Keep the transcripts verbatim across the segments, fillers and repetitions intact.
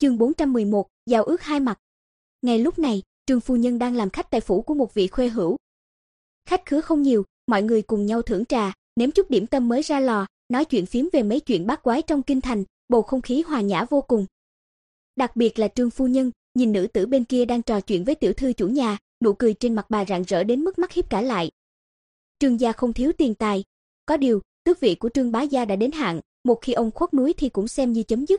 Chương bốn trăm mười một, giao ước hai mặt. Ngay lúc này, Trương phu nhân đang làm khách tại phủ của một vị khuê hữu. Khách khứa không nhiều, mọi người cùng nhau thưởng trà, nếm chút điểm tâm mới ra lò, nói chuyện phiếm về mấy chuyện bát quái trong kinh thành, bầu không khí hòa nhã vô cùng. Đặc biệt là Trương phu nhân, nhìn nữ tử bên kia đang trò chuyện với tiểu thư chủ nhà, nụ cười trên mặt bà rạng rỡ đến mức mắt híp cả lại. Trương gia không thiếu tiền tài, có điều, tước vị của Trương bá gia đã đến hạn, một khi ông khuất núi thì cũng xem như chấm dứt.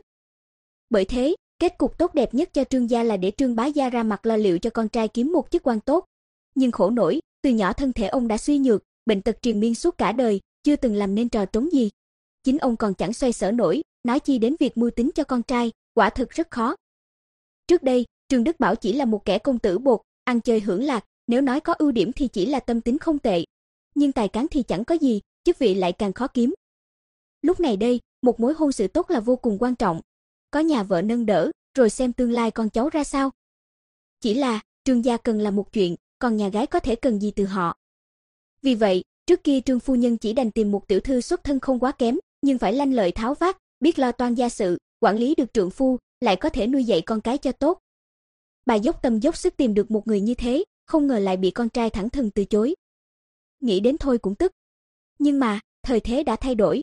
Bởi thế, kết cục tốt đẹp nhất cho Trương gia là để Trương bá gia ra mặt lo liệu cho con trai kiếm một chức quan tốt. Nhưng khổ nổi, từ nhỏ thân thể ông đã suy nhược, bệnh tật triền miên suốt cả đời, chưa từng làm nên trò trống gì. Chính ông còn chẳng xoay sở nổi, nói chi đến việc mưu tính cho con trai, quả thực rất khó. Trước đây, Trương Đức Bảo chỉ là một kẻ công tử bột, ăn chơi hưởng lạc, nếu nói có ưu điểm thì chỉ là tâm tính không tệ. Nhưng tài cán thì chẳng có gì, chức vị lại càng khó kiếm. Lúc này đây, một mối hôn sự tốt là vô cùng quan trọng. Có nhà vợ nâng đỡ, rồi xem tương lai con cháu ra sao. Chỉ là, Trương gia cần là một chuyện, còn nhà gái có thể cần gì từ họ. Vì vậy, trước kia Trương phu nhân chỉ đành tìm một tiểu thư xuất thân không quá kém, nhưng phải lanh lợi tháo vát, biết lo toan gia sự, quản lý được trượng phu, lại có thể nuôi dạy con cái cho tốt. Bà dốc tâm dốc sức tìm được một người như thế, không ngờ lại bị con trai thẳng thừng từ chối. Nghĩ đến thôi cũng tức. Nhưng mà, thời thế đã thay đổi.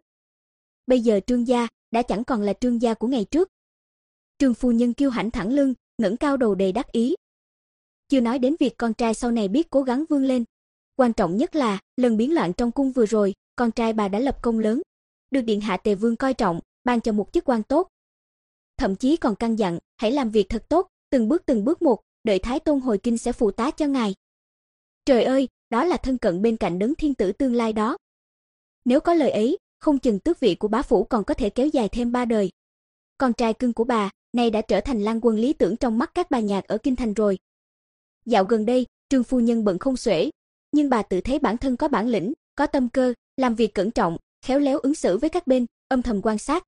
Bây giờ Trương gia đã chẳng còn là Trương gia của ngày trước. Trương phu nhân kiêu hãnh thẳng lưng, ngẩng cao đầu đầy đắc ý. Chưa nói đến việc con trai sau này biết cố gắng vươn lên. Quan trọng nhất là, lần biến loạn trong cung vừa rồi, con trai bà đã lập công lớn, được điện hạ Tề Vương coi trọng, ban cho một chức quan tốt. Thậm chí còn căn dặn, hãy làm việc thật tốt, từng bước từng bước một, đợi Thái Tôn hồi kinh sẽ phụ tá cho ngài. Trời ơi, đó là thân cận bên cạnh đấng thiên tử tương lai đó. Nếu có lời ấy, không chừng tước vị của bá phủ còn có thể kéo dài thêm ba đời. Con trai cưng của bà, nay đã trở thành lang quân lý tưởng trong mắt các bà nhạc ở kinh thành rồi. Dạo gần đây, Trương phu nhân bận không xuể, nhưng bà tự thấy bản thân có bản lĩnh, có tâm cơ, làm việc cẩn trọng, khéo léo ứng xử với các bên, âm thầm quan sát.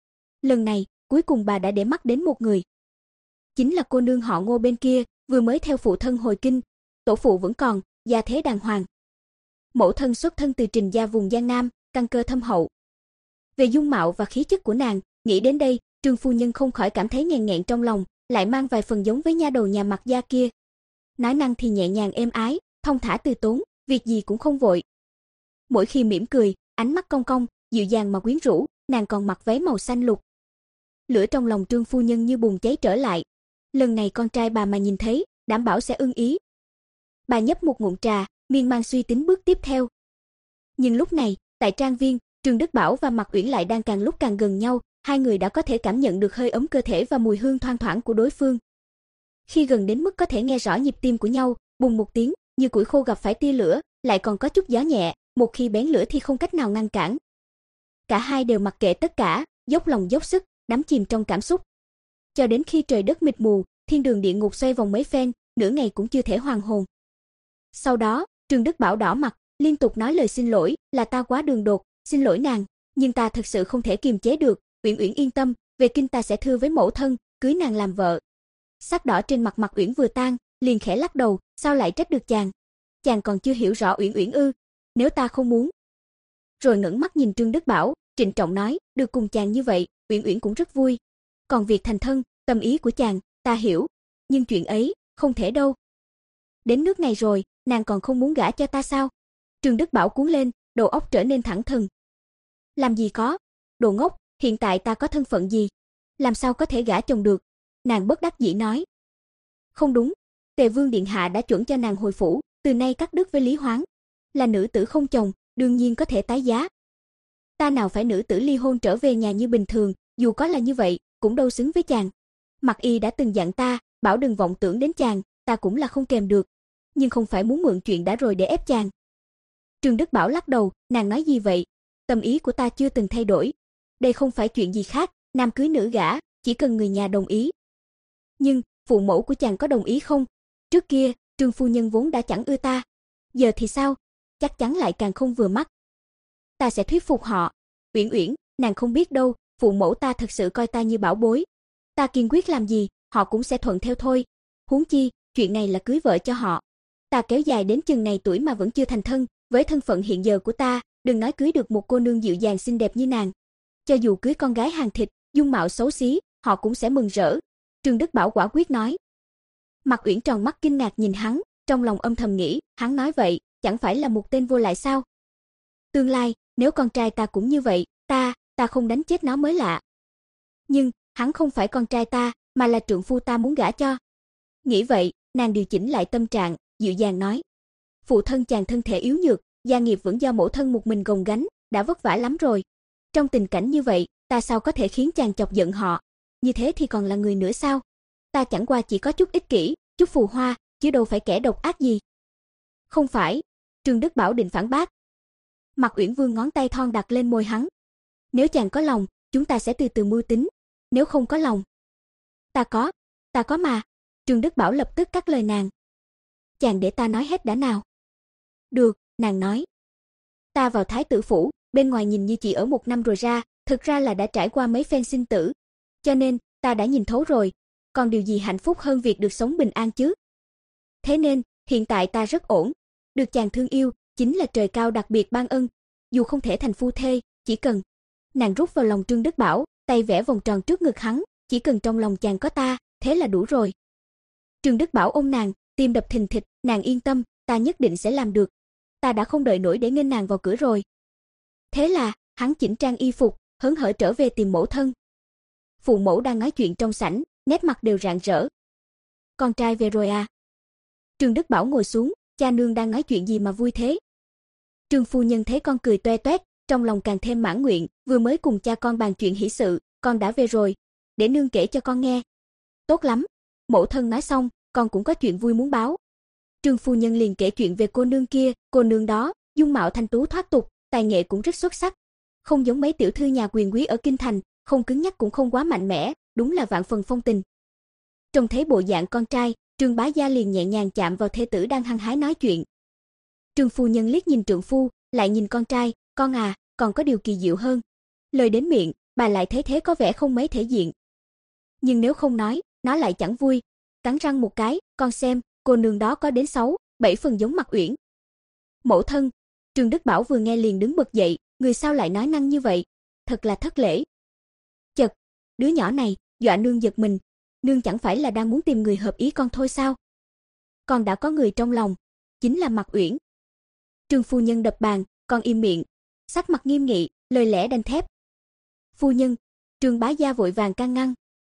Lần này, cuối cùng bà đã để mắt đến một người. Chính là cô nương họ Ngô bên kia, vừa mới theo phụ thân hồi kinh, tổ phụ vẫn còn, gia thế đàng hoàng. Mẫu thân xuất thân từ Trình gia vùng Giang Nam, căn cơ thâm hậu. Về dung mạo và khí chất của nàng, nghĩ đến đây, Trương phu nhân không khỏi cảm thấy nghẹn nghẹn trong lòng, lại mang vài phần giống với nha đầu nhà Mạc gia kia. Nói năng thì nhẹ nhàng êm ái, thông thả từ tốn, việc gì cũng không vội. Mỗi khi mỉm cười, ánh mắt cong cong, dịu dàng mà quyến rũ, nàng còn mặc váy màu xanh lục. Lửa trong lòng Trương phu nhân như bùng cháy trở lại. Lần này con trai bà mà nhìn thấy, đảm bảo sẽ ưng ý. Bà nhấp một ngụm trà, miên man suy tính bước tiếp theo. Nhưng lúc này, tại trang viên, Trương Đức Bảo và Mạc Uyển lại đang càng lúc càng gần nhau, hai người đã có thể cảm nhận được hơi ấm cơ thể và mùi hương thoang thoảng của đối phương. Khi gần đến mức có thể nghe rõ nhịp tim của nhau, bùng một tiếng, như củi khô gặp phải tia lửa, lại còn có chút gió nhẹ, một khi bén lửa thì không cách nào ngăn cản. Cả hai đều mặc kệ tất cả, dốc lòng dốc sức, đắm chìm trong cảm xúc. Cho đến khi trời đất mịt mù, thiên đường địa ngục xoay vòng mấy phen, nửa ngày cũng chưa thể hoàn hồn. Sau đó, Trương Đức Bảo đỏ mặt, liên tục nói lời xin lỗi, là ta quá đường đột, xin lỗi nàng, nhưng ta thật sự không thể kiềm chế được, Uyển Uyển yên tâm, về kinh ta sẽ thưa với mẫu thân, cưới nàng làm vợ. Sắc đỏ trên mặt Mạc Uyển vừa tan, liền khẽ lắc đầu, sao lại trách được chàng? Chàng còn chưa hiểu rõ Uyển Uyển ư? Nếu ta không muốn. Rồi ngẩng mắt nhìn Trương Đức Bảo, trịnh trọng nói, được cùng chàng như vậy, Uyển Uyển cũng rất vui. Còn việc thành thân, tâm ý của chàng, ta hiểu, nhưng chuyện ấy, không thể đâu. Đến nước này rồi, nàng còn không muốn gả cho ta sao? Trương Đức Bảo cuống lên, đầu óc trở nên thẳng thừng. Làm gì có, đồ ngốc, hiện tại ta có thân phận gì? Làm sao có thể gả chồng được? Nàng bất đắc dĩ nói. Không đúng, Tề Vương điện hạ đã chuẩn cho nàng hồi phủ, từ nay cắt đứt với Lý Hoáng. Là nữ tử không chồng, đương nhiên có thể tái giá. Ta nào phải nữ tử ly hôn trở về nhà như bình thường, dù có là như vậy, cũng đâu xứng với chàng. Mạc Y đã từng dặn ta, bảo đừng vọng tưởng đến chàng, ta cũng là không kèm được, nhưng không phải muốn mượn chuyện đã rồi để ép chàng. Trương Đức Bảo lắc đầu, nàng nói gì vậy? Tâm ý của ta chưa từng thay đổi. Đây không phải chuyện gì khác, nam cưới nữ gả, chỉ cần người nhà đồng ý. Nhưng, phụ mẫu của chàng có đồng ý không? Trước kia, Trương phu nhân vốn đã chẳng ưa ta. Giờ thì sao? Chắc chắn lại càng không vừa mắt. Ta sẽ thuyết phục họ. Uyển Uyển, nàng không biết đâu, phụ mẫu ta thật sự coi ta như bảo bối. Ta kiên quyết làm gì, họ cũng sẽ thuận theo thôi. Huống chi, chuyện này là cưới vợ cho họ. Ta kéo dài đến chừng này tuổi mà vẫn chưa thành thân, với thân phận hiện giờ của ta, đừng nói cưới được một cô nương dịu dàng xinh đẹp như nàng. Cho dù cưới con gái hàng thịt, dung mạo xấu xí, họ cũng sẽ mừng rỡ. Trương Đức Bảo quả quyết nói. Mạc Uyển tròn mắt kinh ngạc nhìn hắn, trong lòng âm thầm nghĩ, hắn nói vậy, chẳng phải là một tên vô lại sao? Tương lai, nếu con trai ta cũng như vậy, ta, ta không đánh chết nó mới lạ. Nhưng, hắn không phải con trai ta, mà là trượng phu ta muốn gả cho. Nghĩ vậy, nàng điều chỉnh lại tâm trạng, dịu dàng nói. Phụ thân chàng thân thể yếu nhược, gia nghiệp vẫn do mẫu thân một mình gồng gánh, đã vất vả lắm rồi. Trong tình cảnh như vậy, ta sao có thể khiến chàng chọc giận họ? Như thế thì còn là người nữa sao? Ta chẳng qua chỉ có chút ích kỷ, chút phù hoa, chứ đâu phải kẻ độc ác gì. Không phải, Trương Đức Bảo định phản bác. Mạc Uyển Vương ngón tay thon đặt lên môi hắn. Nếu chàng có lòng, chúng ta sẽ từ từ mưu tính. Nếu không có lòng. Ta có, ta có mà. Trương Đức Bảo lập tức cắt lời nàng. Chàng để ta nói hết đã nào. Được, nàng nói. Ta vào Thái tử phủ, bên ngoài nhìn như chỉ ở một năm rồi ra, thực ra là đã trải qua mấy phen sinh tử. Cho nên, ta đã nhìn thấu rồi. Còn điều gì hạnh phúc hơn việc được sống bình an chứ? Thế nên, hiện tại ta rất ổn. Được chàng thương yêu, chính là trời cao đặc biệt ban ân. Dù không thể thành phu thê, chỉ cần. Nàng rút vào lòng Trương Đức Bảo, tay vẽ vòng tròn trước ngực hắn, chỉ cần trong lòng chàng có ta, thế là đủ rồi. Trương Đức Bảo ôm nàng, tim đập thình thịch, nàng yên tâm, ta nhất định sẽ làm được. Ta đã không đợi nổi để nghênh nàng vào cửa rồi. Thế là, hắn chỉnh trang y phục, hớn hở trở về tìm mẫu thân. Phụ mẫu đang nói chuyện trong sảnh, nét mặt đều rạng rỡ. Con trai về rồi à? Trương Đức Bảo ngồi xuống, cha nương đang nói chuyện gì mà vui thế? Trương phu nhân thấy con cười toe toét, trong lòng càng thêm mãn nguyện, vừa mới cùng cha con bàn chuyện hỷ sự, con đã về rồi, để nương kể cho con nghe. Tốt lắm, mẫu thân nói xong, con cũng có chuyện vui muốn báo. Trương phu nhân liền kể chuyện về cô nương kia, cô nương đó, dung mạo thanh tú thoát tục, tài nghệ cũng rất xuất sắc. Không giống mấy tiểu thư nhà quyền quý ở kinh thành, không cứng nhắc cũng không quá mạnh mẽ, đúng là vạn phần phong tình. Trông thấy bộ dạng con trai, Trương bá gia liền nhẹ nhàng chạm vào thê tử đang hăng hái nói chuyện. Trương phu nhân liếc nhìn trượng phu, lại nhìn con trai, con à, còn có điều kỳ diệu hơn. Lời đến miệng, bà lại thấy thế có vẻ không mấy thể diện. Nhưng nếu không nói, nó lại chẳng vui. Cắn răng một cái, con xem, cô nương đó có đến sáu, bảy phần giống Mạc Uyển. Mẫu thân, Trương Đức Bảo vừa nghe liền đứng bật dậy, người sao lại nói năng như vậy? Thật là thất lễ. Chật, đứa nhỏ này, dọa nương giật mình. Nương chẳng phải là đang muốn tìm người hợp ý con thôi sao? Con đã có người trong lòng, chính là Mạc Uyển. Trương phu nhân đập bàn, con im miệng, sắc mặt nghiêm nghị, lời lẽ đanh thép. Phu nhân, Trương bá gia vội vàng can ngăn.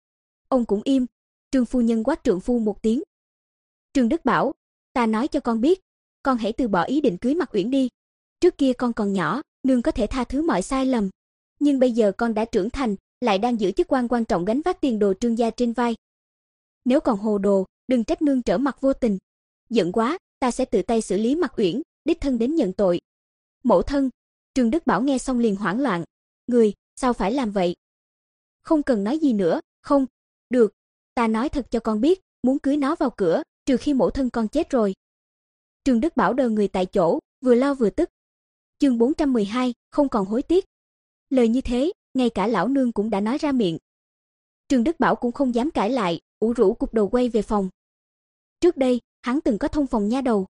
Ông cũng im, Trương phu nhân quát trượng phu một tiếng. Trương Đức Bảo, ta nói cho con biết, con hãy từ bỏ ý định cưới Mạc Uyển đi. Trước kia con còn nhỏ, nương có thể tha thứ mọi sai lầm, nhưng bây giờ con đã trưởng thành, lại đang giữ chức quan quan trọng gánh vác tiền đồ Trương gia trên vai. Nếu còn hồ đồ, đừng trách nương trở mặt vô tình. Giận quá, ta sẽ tự tay xử lý Mạc Uyển, đích thân đến nhận tội. Mẫu thân, Trương Đức Bảo nghe xong liền hoảng loạn. Người, sao phải làm vậy? Không cần nói gì nữa, không? Được, ta nói thật cho con biết, muốn cưới nó vào cửa, trừ khi mẫu thân con chết rồi. Trương Đức Bảo đờ người tại chỗ, vừa lo vừa tức. Chương bốn trăm mười hai, không còn hối tiếc. Lời như thế, ngay cả lão nương cũng đã nói ra miệng. Trương Đức Bảo cũng không dám cãi lại, ủ rũ cụp đầu quay về phòng. Trước đây, hắn từng có thông phòng nha đầu.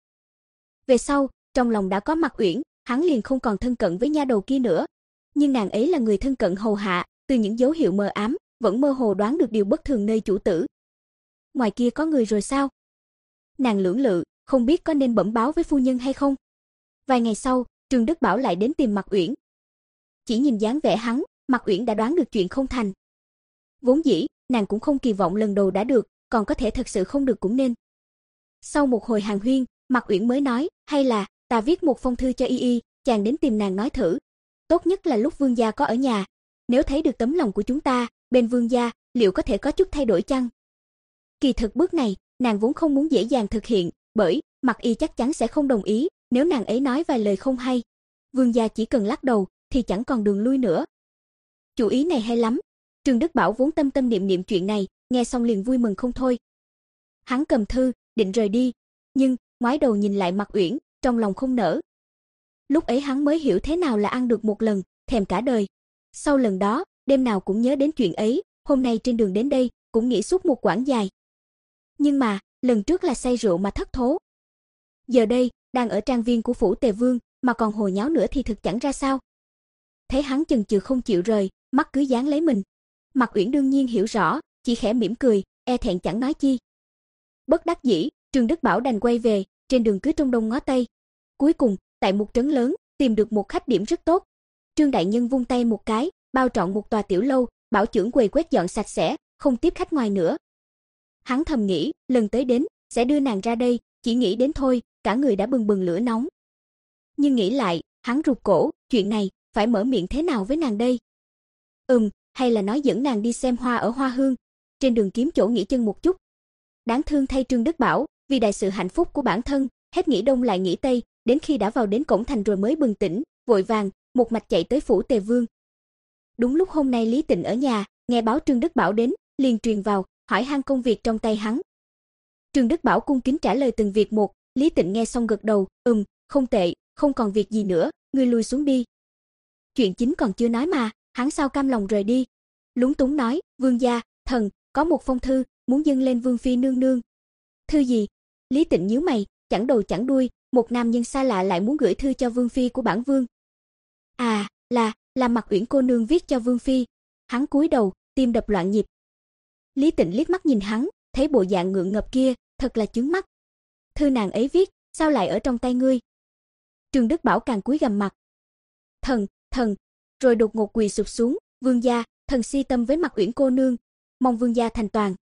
Về sau, trong lòng đã có Mạc Uyển, hắn liền không còn thân cận với nha đầu kia nữa. Nhưng nàng ấy là người thân cận hầu hạ, từ những dấu hiệu mờ ám, vẫn mơ hồ đoán được điều bất thường nơi chủ tử. Ngoài kia có người rồi sao? Nàng lưỡng lự, không biết có nên bẩm báo với phu nhân hay không. Vài ngày sau, Trương Đức Bảo lại đến tìm Mạc Uyển. Chỉ nhìn dáng vẻ hắn, Mạc Uyển đã đoán được chuyện không thành. Vốn dĩ, nàng cũng không kỳ vọng lần đầu đã được, còn có thể thật sự không được cũng nên. Sau một hồi hàn huyên, Mạc Uyển mới nói, hay là ta viết một phong thư cho y y, chàng đến tìm nàng nói thử. Tốt nhất là lúc vương gia có ở nhà. Nếu thấy được tấm lòng của chúng ta, bên vương gia, liệu có thể có chút thay đổi chăng? Kỳ thực bước này, nàng vốn không muốn dễ dàng thực hiện, bởi Mạc y chắc chắn sẽ không đồng ý, nếu nàng ấy nói vài lời không hay. Vương gia chỉ cần lắc đầu, thì chẳng còn đường lui nữa. Chủ ý này hay lắm. Trương Đức Bảo vốn tâm tâm niệm niệm chuyện này, nghe xong liền vui mừng không thôi. Hắn cầm thư, định rời đi, nhưng ngoái đầu nhìn lại Mạc Uyển, trong lòng không nỡ. Lúc ấy hắn mới hiểu thế nào là ăn được một lần, thèm cả đời. Sau lần đó, đêm nào cũng nhớ đến chuyện ấy, hôm nay trên đường đến đây, cũng nghĩ suốt một quãng dài. Nhưng mà, lần trước là say rượu mà thất thố. Giờ đây, đang ở trang viên của phủ Tề Vương, mà còn hồ nháo nữa thì thực chẳng ra sao. Thấy hắn chần chừ không chịu rời, mắt cứ dán lấy mình. Mạc Uyển đương nhiên hiểu rõ, chỉ khẽ mỉm cười, e thẹn chẳng nói chi. Bất đắc dĩ, Trương Đức Bảo đành quay về, trên đường cứ trông đông ngó tây. Cuối cùng, tại một trấn lớn, tìm được một khách điểm rất tốt. Trương đại nhân vung tay một cái, bao trọn một tòa tiểu lâu, bảo trưởng quầy quét dọn sạch sẽ, không tiếp khách ngoài nữa. Hắn thầm nghĩ, lần tới đến, sẽ đưa nàng ra đây, chỉ nghĩ đến thôi, cả người đã bừng bừng lửa nóng. Nhưng nghĩ lại, hắn rụt cổ, chuyện này, phải mở miệng thế nào với nàng đây? Ừm, hay là nói dẫn nàng đi xem hoa ở Hoa Hương, trên đường kiếm chỗ nghỉ chân một chút. Đáng thương thay Trương Đức Bảo, vì đại sự hạnh phúc của bản thân, hết nghĩ đông lại nghĩ tây, đến khi đã vào đến cổng thành rồi mới bừng tỉnh, vội vàng, một mạch chạy tới phủ Tề Vương. Đúng lúc hôm nay Lý Tịnh ở nhà, nghe báo Trương Đức Bảo đến, liền truyền vào, hỏi han công việc trong tay hắn. Trương Đức Bảo cung kính trả lời từng việc một, Lý Tịnh nghe xong gật đầu, ừm, không tệ, không còn việc gì nữa, ngươi lui xuống đi. Chuyện chính còn chưa nói mà, hắn sao cam lòng rời đi. Lúng túng nói, vương gia, thần, có một phong thư, muốn dâng lên vương phi nương nương. Thư gì? Lý Tịnh nhíu mày, chẳng đầu chẳng đuôi, một nam nhân xa lạ lại muốn gửi thư cho vương phi của bản vương. À, là, là Mặc Uyển cô nương viết cho vương phi. Hắn cúi đầu, tim đập loạn nhịp. Lý Tịnh liếc mắt nhìn hắn, thấy bộ dạng ngượng ngập kia, thật là chướng mắt. Thư nàng ấy viết, sao lại ở trong tay ngươi? Trương Đức Bảo càng cúi gằm mặt. Thần, thần, rồi đột ngột quỳ sụp xuống, vương gia, thần si tâm với Mặc Uyển cô nương, mong vương gia thành toàn.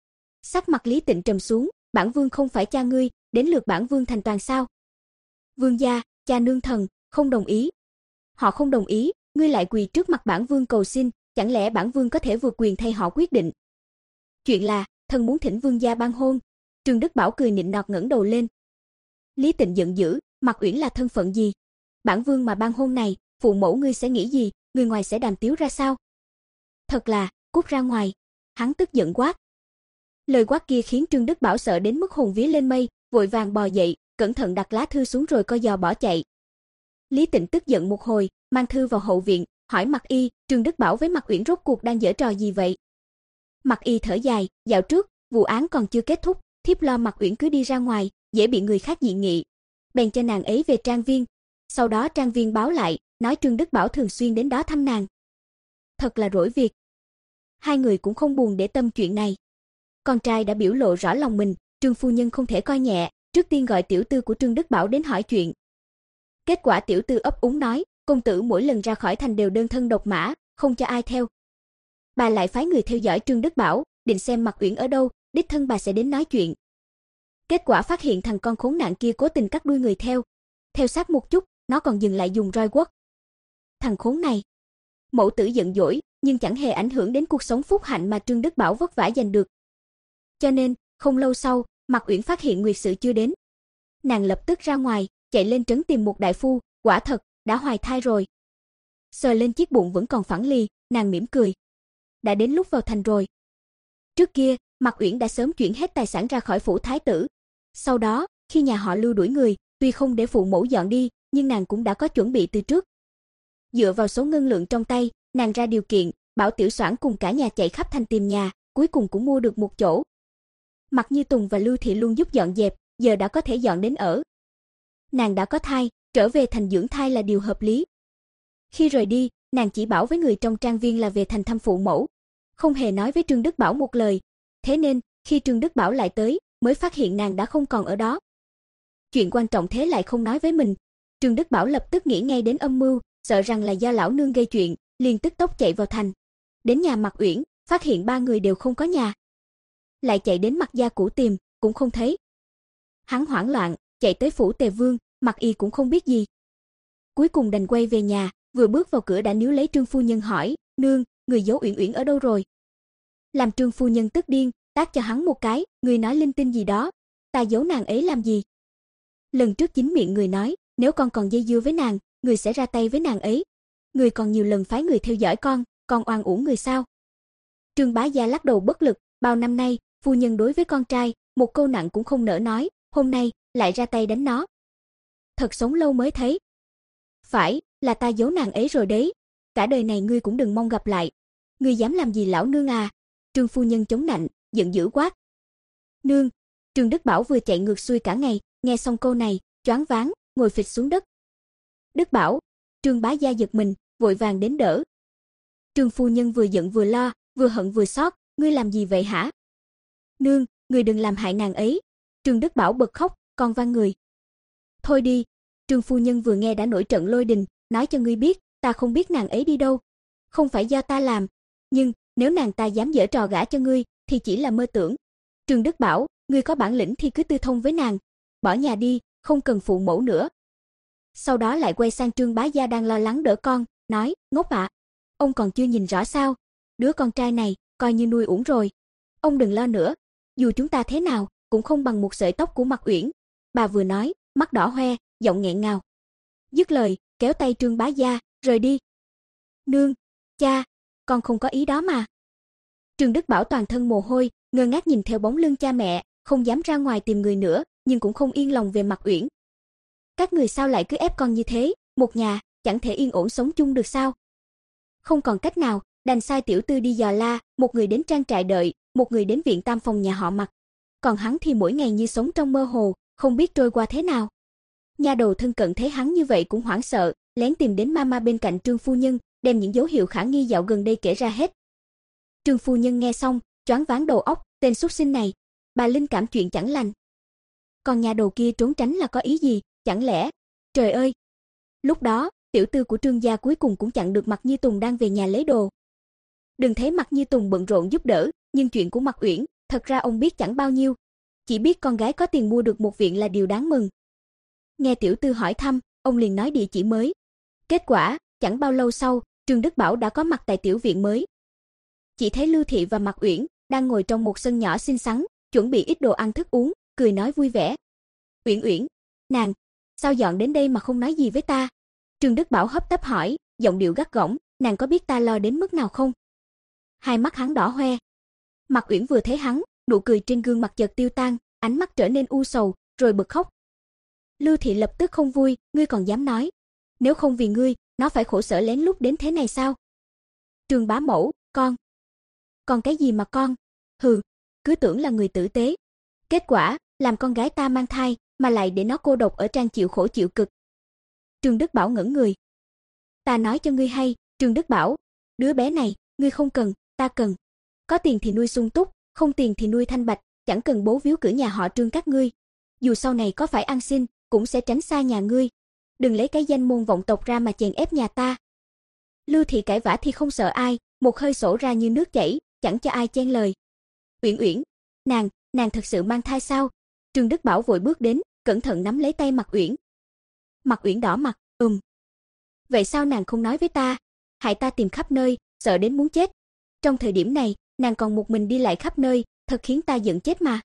Sắc mặt Lý Tịnh trầm xuống, bản vương không phải cha ngươi, đến lượt bản vương thành toàn sao? Vương gia, cha nương thần, không đồng ý. Họ không đồng ý, ngươi lại quỳ trước mặt bản vương cầu xin, chẳng lẽ bản vương có thể vượt quyền thay họ quyết định? Chuyện là, thần muốn thỉnh vương gia ban hôn. Trương Đức Bảo cười nịnh nọt ngẩng đầu lên. Lý Tịnh giận dữ, Mặc Uyển là thân phận gì? Bản vương mà ban hôn này, phụ mẫu ngươi sẽ nghĩ gì, người ngoài sẽ đàm tiếu ra sao? Thật là, cút ra ngoài. Hắn tức giận quát. Lời quát kia khiến Trương Đức Bảo sợ đến mức hồn vía lên mây, vội vàng bò dậy, cẩn thận đặt lá thư xuống rồi co giò bỏ chạy. Lý Tịnh tức giận một hồi, mang thư vào hậu viện, hỏi Mặc Y, Trương Đức Bảo với Mặc Uyển rốt cuộc đang giở trò gì vậy? Mặc Y thở dài, dạo trước, vụ án còn chưa kết thúc, thiếp lo Mặc Uyển cứ đi ra ngoài, dễ bị người khác dị nghị. Bèn cho nàng ấy về trang viên. Sau đó trang viên báo lại, nói Trương Đức Bảo thường xuyên đến đó thăm nàng. Thật là rỗi việc. Hai người cũng không buồn để tâm chuyện này. Con trai đã biểu lộ rõ lòng mình, Trương phu nhân không thể coi nhẹ, trước tiên gọi tiểu tư của Trương Đức Bảo đến hỏi chuyện. Kết quả tiểu tư ấp úng nói, công tử mỗi lần ra khỏi thành đều đơn thân độc mã, không cho ai theo. Bà lại phái người theo dõi Trương Đức Bảo, định xem Mặc Uyển ở đâu, đích thân bà sẽ đến nói chuyện. Kết quả phát hiện thằng con khốn nạn kia cố tình cắt đuôi người theo. Theo sát một chút, nó còn dừng lại dùng roi quất. Thằng khốn này. Mẫu tử giận dỗi, nhưng chẳng hề ảnh hưởng đến cuộc sống phúc hạnh mà Trương Đức Bảo vất vả giành được. Cho nên, không lâu sau, Mặc Uyển phát hiện nguyệt sự chưa đến. Nàng lập tức ra ngoài, chạy lên trấn tìm một đại phu, quả thật, đã hoài thai rồi. Sờ lên chiếc bụng vẫn còn phẳng lì, nàng mỉm cười. Đã đến lúc vào thành rồi. Trước kia, Mặc Uyển đã sớm chuyển hết tài sản ra khỏi phủ thái tử. Sau đó, khi nhà họ Lưu đuổi người, tuy không để phụ mẫu dọn đi, nhưng nàng cũng đã có chuẩn bị từ trước. Dựa vào số ngân lượng trong tay, nàng ra điều kiện, bảo Tiểu Soảng cùng cả nhà chạy khắp thành tìm nhà, cuối cùng cũng mua được một chỗ. Mặc Như Tùng và Lưu Thị luôn giúp dọn dẹp, giờ đã có thể dọn đến ở. Nàng đã có thai, trở về thành dưỡng thai là điều hợp lý. Khi rời đi, nàng chỉ bảo với người trong trang viên là về thành thăm phụ mẫu, không hề nói với Trương Đức Bảo một lời. Thế nên, khi Trương Đức Bảo lại tới, mới phát hiện nàng đã không còn ở đó. Chuyện quan trọng thế lại không nói với mình. Trương Đức Bảo lập tức nghĩ ngay đến âm mưu, sợ rằng là do lão nương gây chuyện, liền tức tốc chạy vào thành. Đến nhà Mặc Uyển, phát hiện ba người đều không có nhà. Lại chạy đến Mặc gia cũ tìm, cũng không thấy. Hắn hoảng loạn, chạy tới phủ Tề Vương, Mặc Y cũng không biết gì. Cuối cùng đành quay về nhà, vừa bước vào cửa đã níu lấy Trương phu nhân hỏi, nương, người giấu Uyển Uyển ở đâu rồi? Làm Trương phu nhân tức điên, tát cho hắn một cái, người nói linh tinh gì đó, ta giấu nàng ấy làm gì? Lần trước chính miệng người nói, nếu con còn dây dưa với nàng, người sẽ ra tay với nàng ấy. Người còn nhiều lần phái người theo dõi con, con oan uổng người sao? Trương bá gia lắc đầu bất lực, bao năm nay, phu nhân đối với con trai, một câu nặng cũng không nỡ nói, hôm nay, lại ra tay đánh nó. Thật sống lâu mới thấy. Phải, là ta giấu nàng ấy rồi đấy. Cả đời này ngươi cũng đừng mong gặp lại. Ngươi dám làm gì lão nương à? Trương phu nhân chống nạnh, giận dữ quát. Nương, Trương Đức Bảo vừa chạy ngược xuôi cả ngày, nghe xong câu này, choáng váng, ngồi phịch xuống đất. Đức Bảo, Trương bá gia giật mình, vội vàng đến đỡ. Trương phu nhân vừa giận vừa lo, vừa hận vừa xót, ngươi làm gì vậy hả? Nương, người đừng làm hại nàng ấy. Trương Đức Bảo bật khóc, còn van người. Thôi đi, Trương phu nhân vừa nghe đã nổi trận lôi đình, nói cho ngươi biết, ta không biết nàng ấy đi đâu. Không phải do ta làm, nhưng nếu nàng ta dám giở trò gả cho ngươi thì chỉ là mơ tưởng. Trương Đức Bảo, ngươi có bản lĩnh thì cứ tư thông với nàng, bỏ nhà đi, không cần phụ mẫu nữa. Sau đó lại quay sang Trương Bá Gia đang lo lắng đỡ con, nói, ngốc ạ, ông còn chưa nhìn rõ sao, đứa con trai này coi như nuôi uổng rồi. Ông đừng lo nữa, dù chúng ta thế nào cũng không bằng một sợi tóc của Mạc Uyển. Bà vừa nói, mắt đỏ hoe, giọng nghẹn ngào. Dứt lời, kéo tay Trương Bá Gia, rời đi. Nương, cha, con không có ý đó mà. Trương Đức Bảo toàn thân mồ hôi, ngơ ngác nhìn theo bóng lưng cha mẹ, không dám ra ngoài tìm người nữa, nhưng cũng không yên lòng về Mạc Uyển. Các người sao lại cứ ép con như thế, một nhà, chẳng thể yên ổn sống chung được sao? Không còn cách nào, đành sai tiểu tư đi dò la, một người đến trang trại đợi, một người đến viện tam phòng nhà họ Mạc. Còn hắn thì mỗi ngày như sống trong mơ hồ, không biết trôi qua thế nào. Nha đầu thân cận thấy hắn như vậy cũng hoảng sợ, lén tìm đến mama bên cạnh Trương phu nhân, đem những dấu hiệu khả nghi dạo gần đây kể ra hết. Trương phu nhân nghe xong, choáng váng đầu óc, tên súc sinh này, bà linh cảm chuyện chẳng lành. Còn nhà đầu kia trốn tránh là có ý gì, chẳng lẽ? Trời ơi! Lúc đó, tiểu tư của Trương gia cuối cùng cũng chặn được Mạc Nhi Tùng đang về nhà lấy đồ. Đừng thấy Mạc Nhi Tùng bận rộn giúp đỡ, nhưng chuyện của Mạc Uyển, thật ra ông biết chẳng bao nhiêu. Chỉ biết con gái có tiền mua được một viện là điều đáng mừng. Nghe tiểu tư hỏi thăm, ông liền nói địa chỉ mới. Kết quả, chẳng bao lâu sau, Trương Đức Bảo đã có mặt tại tiểu viện mới. Chỉ thấy Lưu Thị và Mạc Uyển đang ngồi trong một sân nhỏ xinh xắn, chuẩn bị ít đồ ăn thức uống, cười nói vui vẻ. Uyển Uyển, nàng, sao dọn đến đây mà không nói gì với ta? Trương Đức Bảo hấp tấp hỏi, giọng điệu gắt gỏng, nàng có biết ta lo đến mức nào không? Hai mắt hắn đỏ hoe. Mạc Uyển vừa thấy hắn, nụ cười trên gương mặt chợt tiêu tan, ánh mắt trở nên u sầu, rồi bật khóc. Lưu Thị lập tức không vui, ngươi còn dám nói, nếu không vì ngươi, nó phải khổ sở lén lút đến thế này sao? Trương bá mẫu, con. Con cái gì mà con? Hừ, cứ tưởng là người tử tế. Kết quả, làm con gái ta mang thai, mà lại để nó cô độc ở trang chịu khổ chịu cực. Trương Đức Bảo ngẩn người. Ta nói cho ngươi hay, Trương Đức Bảo, đứa bé này, ngươi không cần, ta cần. Có tiền thì nuôi sung túc, không tiền thì nuôi thanh bạch, chẳng cần bố víu cửa nhà họ Trương các ngươi. Dù sau này có phải ăn xin, cũng sẽ tránh xa nhà ngươi. Đừng lấy cái danh môn vọng tộc ra mà chèn ép nhà ta. Lưu Thị cãi vã thì không sợ ai, một hơi sổ ra như nước chảy, chẳng cho ai chen lời. Uyển Uyển, nàng, nàng thật sự mang thai sao? Trương Đức Bảo vội bước đến, cẩn thận nắm lấy tay Mạc Uyển. Mạc Uyển đỏ mặt, ừm. Vậy sao nàng không nói với ta? Hại ta tìm khắp nơi, sợ đến muốn chết. Trong thời điểm này, nàng còn một mình đi lại khắp nơi, thật khiến ta giận chết mà.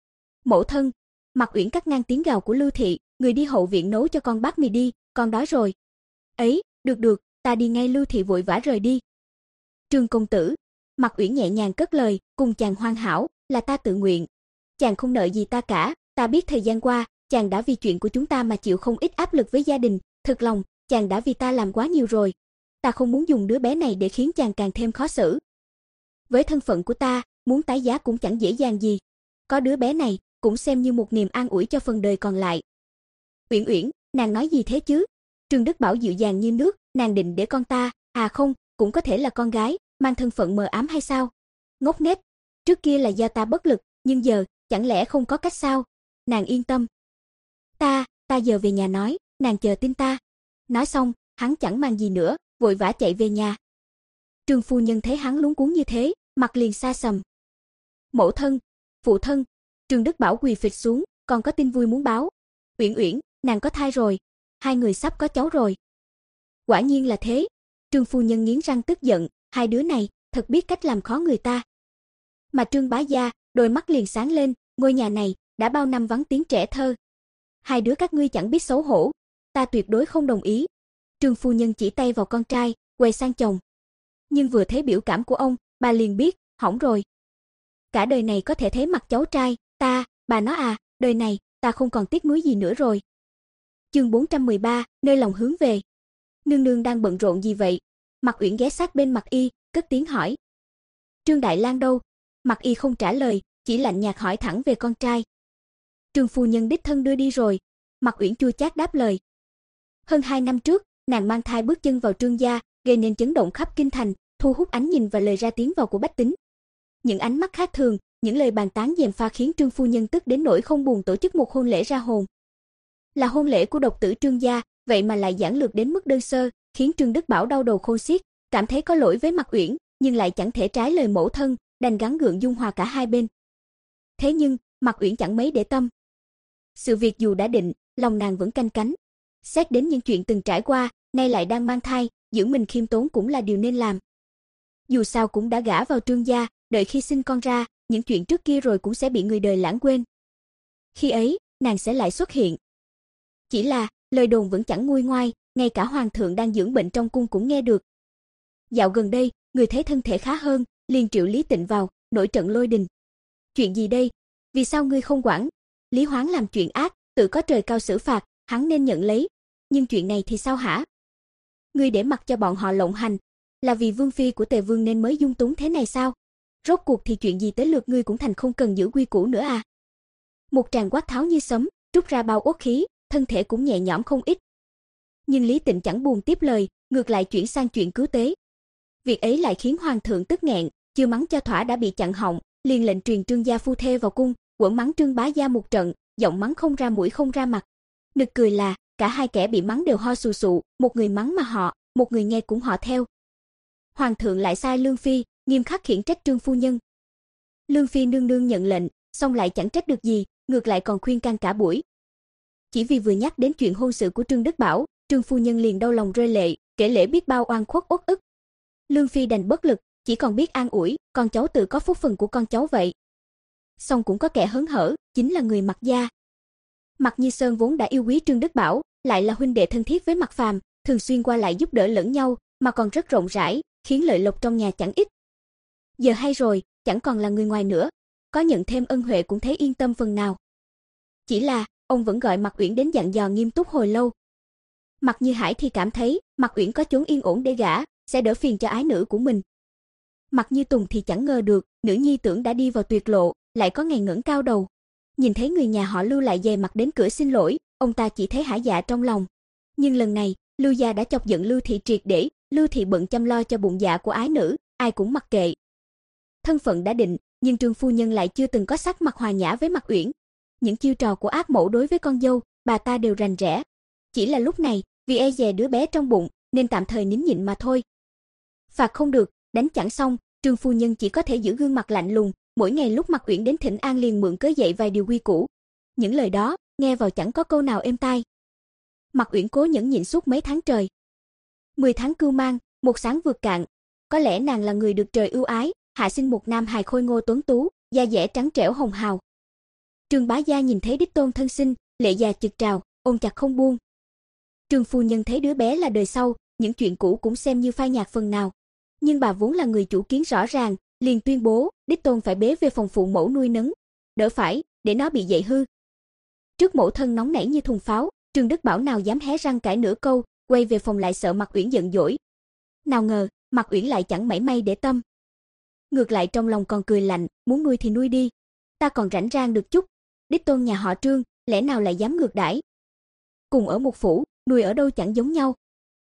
Mẫu thân, Mạc Uyển cắt ngang tiếng gào của Lưu Thị, người đi hậu viện nấu cho con bát mì đi, con đói rồi. Ấy, được được, ta đi ngay. Lưu Thị vội vã rời đi. Trương công tử, Mạc Uyển nhẹ nhàng cất lời, cùng chàng hoàn hảo, là ta tự nguyện. Chàng không nợ gì ta cả, ta biết thời gian qua, chàng đã vì chuyện của chúng ta mà chịu không ít áp lực với gia đình, thực lòng, chàng đã vì ta làm quá nhiều rồi. Ta không muốn dùng đứa bé này để khiến chàng càng thêm khó xử. Với thân phận của ta, muốn tái giá cũng chẳng dễ dàng gì. Có đứa bé này, cũng xem như một niềm an ủi cho phần đời còn lại. Uyển Uyển, nàng nói gì thế chứ? Trương Đức Bảo dịu dàng như nước, nàng định để con ta, à không, cũng có thể là con gái, mang thân phận mờ ám hay sao? Ngốc nghếch, trước kia là do ta bất lực, nhưng giờ, chẳng lẽ không có cách sao? Nàng yên tâm. Ta, ta giờ về nhà nói, nàng chờ tin ta. Nói xong, hắn chẳng mang gì nữa, vội vã chạy về nhà. Trương phu nhân thấy hắn luống cuống như thế, mặt liền xa sầm. Mẫu thân, phụ thân, Trương Đức Bảo quỳ phịch xuống, còn có tin vui muốn báo. Uyển Uyển, nàng có thai rồi, hai người sắp có cháu rồi. Quả nhiên là thế. Trương phu nhân nghiến răng tức giận, hai đứa này thật biết cách làm khó người ta. Mà Trương bá gia, đôi mắt liền sáng lên, ngôi nhà này đã bao năm vắng tiếng trẻ thơ. Hai đứa các ngươi chẳng biết xấu hổ, ta tuyệt đối không đồng ý. Trương phu nhân chỉ tay vào con trai, quay sang chồng. Nhưng vừa thấy biểu cảm của ông, bà liền biết, hỏng rồi. Cả đời này có thể thấy mặt cháu trai, ta, bà nói à, đời này, ta không còn tiếc nuối gì nữa rồi. Chương bốn trăm mười ba, nơi lòng hướng về. Nương nương đang bận rộn gì vậy? Mạc Uyển ghé sát bên Mạc Y, cất tiếng hỏi. Trương Đại Lang đâu? Mạc Y không trả lời, chỉ lạnh nhạt hỏi thẳng về con trai. Trương phu nhân đích thân đưa đi rồi. Mạc Uyển chua chát đáp lời. Hơn hai năm trước, nàng mang thai bước chân vào Trương gia, gây nên chấn động khắp kinh thành, thu hút ánh nhìn và lời ra tiếng vào của bách tính. Những ánh mắt khác thường, những lời bàn tán gièm pha khiến Trương phu nhân tức đến nỗi không buồn tổ chức một hôn lễ ra hồn. Là hôn lễ của độc tử Trương gia, vậy mà lại giản lược đến mức đơn sơ, khiến Trương Đức Bảo đau đầu khôn xiết, cảm thấy có lỗi với Mạc Uyển, nhưng lại chẳng thể trái lời mẫu thân, đành gắng gượng dung hòa cả hai bên. Thế nhưng, Mạc Uyển chẳng mấy để tâm. Sự việc dù đã định, lòng nàng vẫn canh cánh. Xét đến những chuyện từng trải qua, nay lại đang mang thai, giữ mình khiêm tốn cũng là điều nên làm. Dù sao cũng đã gả vào Trương gia, đợi khi sinh con ra, những chuyện trước kia rồi cũng sẽ bị người đời lãng quên. Khi ấy, nàng sẽ lại xuất hiện. Chỉ là, lời đồn vẫn chẳng nguôi ngoai, ngay cả hoàng thượng đang dưỡng bệnh trong cung cũng nghe được. Dạo gần đây, người thấy thân thể khá hơn, liền triệu Lý Tịnh vào, nổi trận lôi đình. Chuyện gì đây? Vì sao ngươi không quản? Lý Hoáng làm chuyện ác, tự có trời cao xử phạt, hắn nên nhận lấy. Nhưng chuyện này thì sao hả? Ngươi để mặc cho bọn họ lộng hành, là vì vương phi của Tề vương nên mới dung túng thế này sao? Rốt cuộc thì chuyện gì tới lượt ngươi cũng thành không cần giữ quy củ nữa à? Một tràng quát tháo như sấm, trút ra bao uất khí, thân thể cũng nhẹ nhõm không ít. Nhưng Lý Tịnh chẳng buồn tiếp lời, ngược lại chuyển sang chuyện cứu tế. Việc ấy lại khiến hoàng thượng tức nghẹn, chưa mắng cho thỏa đã bị chặn họng, liền lệnh truyền Trương gia phu thê vào cung, quở mắng Trương bá gia một trận, giọng mắng không ra mũi không ra mặt. Nực cười là, cả hai kẻ bị mắng đều ho sù sụ, một người mắng mà họ, một người nghe cũng họ theo. Hoàng thượng lại sai Lương phi, nghiêm khắc khiển trách Trương phu nhân. Lương phi nương nương nhận lệnh, xong lại chẳng trách được gì, ngược lại còn khuyên can cả buổi. Chỉ vì vừa nhắc đến chuyện hôn sự của Trương Đức Bảo, Trương phu nhân liền đau lòng rơi lệ, kể lể biết bao oan khuất uất ức. Lương phi đành bất lực, chỉ còn biết an ủi, con cháu tự có phúc phần của con cháu vậy. Song cũng có kẻ hớn hở, chính là người Mạc gia. Mạc Nhi Sơn vốn đã yêu quý Trương Đức Bảo, lại là huynh đệ thân thiết với Mạc Phàm, thường xuyên qua lại giúp đỡ lẫn nhau, mà còn rất rộng rãi, khiến lợi lộc trong nhà chẳng ít. Giờ hay rồi, chẳng còn là người ngoài nữa, có nhận thêm ân huệ cũng thấy yên tâm phần nào. Chỉ là, ông vẫn gọi Mạc Uyển đến dặn dò nghiêm túc hồi lâu. Mạc Như Hải thì cảm thấy, Mạc Uyển có chốn yên ổn để gả, sẽ đỡ phiền cho ái nữ của mình. Mạc Như Tùng thì chẳng ngờ được, nữ nhi tưởng đã đi vào tuyệt lộ, lại có ngày ngẩng cao đầu. Nhìn thấy người nhà họ Lưu lại dày mặt đến cửa xin lỗi, ông ta chỉ thấy hả dạ trong lòng. Nhưng lần này, Lưu gia đã chọc giận Lưu thị triệt để, Lưu thị bận chăm lo cho bụng dạ của ái nữ, ai cũng mặc kệ. Thân phận đã định, nhưng Trương phu nhân lại chưa từng có sắc mặt hòa nhã với Mạc Uyển. Những chiêu trò của ác mẫu đối với con dâu, bà ta đều rành rẽ. Chỉ là lúc này, vì e dè đứa bé trong bụng, nên tạm thời nín nhịn mà thôi. Phạt không được, đánh chẳng xong, Trương phu nhân chỉ có thể giữ gương mặt lạnh lùng, mỗi ngày lúc Mạc Uyển đến thỉnh an liền mượn cớ dạy vài điều quy củ. Những lời đó, nghe vào chẳng có câu nào êm tai. Mạc Uyển cố nhẫn nhịn suốt mấy tháng trời. Mười tháng cưu mang, một sáng vượt cạn. Có lẽ nàng là người được trời ưu ái, hạ sinh một nam hài khôi ngô tuấn tú, da dẻ trắng trẻo hồng hào. Trương bá gia nhìn thấy đích tôn thân sinh, lệ già chực trào, ôm chặt không buông. Trương phu nhân thấy đứa bé là đời sau, những chuyện cũ cũng xem như phai nhạt phần nào. Nhưng bà vốn là người chủ kiến rõ ràng, liền tuyên bố, đích tôn phải bế về phòng phụ mẫu nuôi nấng, đỡ phải để nó bị dạy hư. Trước mẫu thân nóng nảy như thùng pháo, Trương Đức Bảo nào dám hé răng cãi nửa câu, quay về phòng lại sợ Mạc Uyển giận dỗi. Nào ngờ, Mạc Uyển lại chẳng mảy may để tâm. Ngược lại trong lòng còn cười lạnh, muốn nuôi thì nuôi đi, ta còn rảnh rang được chút, đích tôn nhà họ Trương, lẽ nào lại dám ngược đãi. Cùng ở một phủ, nuôi ở đâu chẳng giống nhau.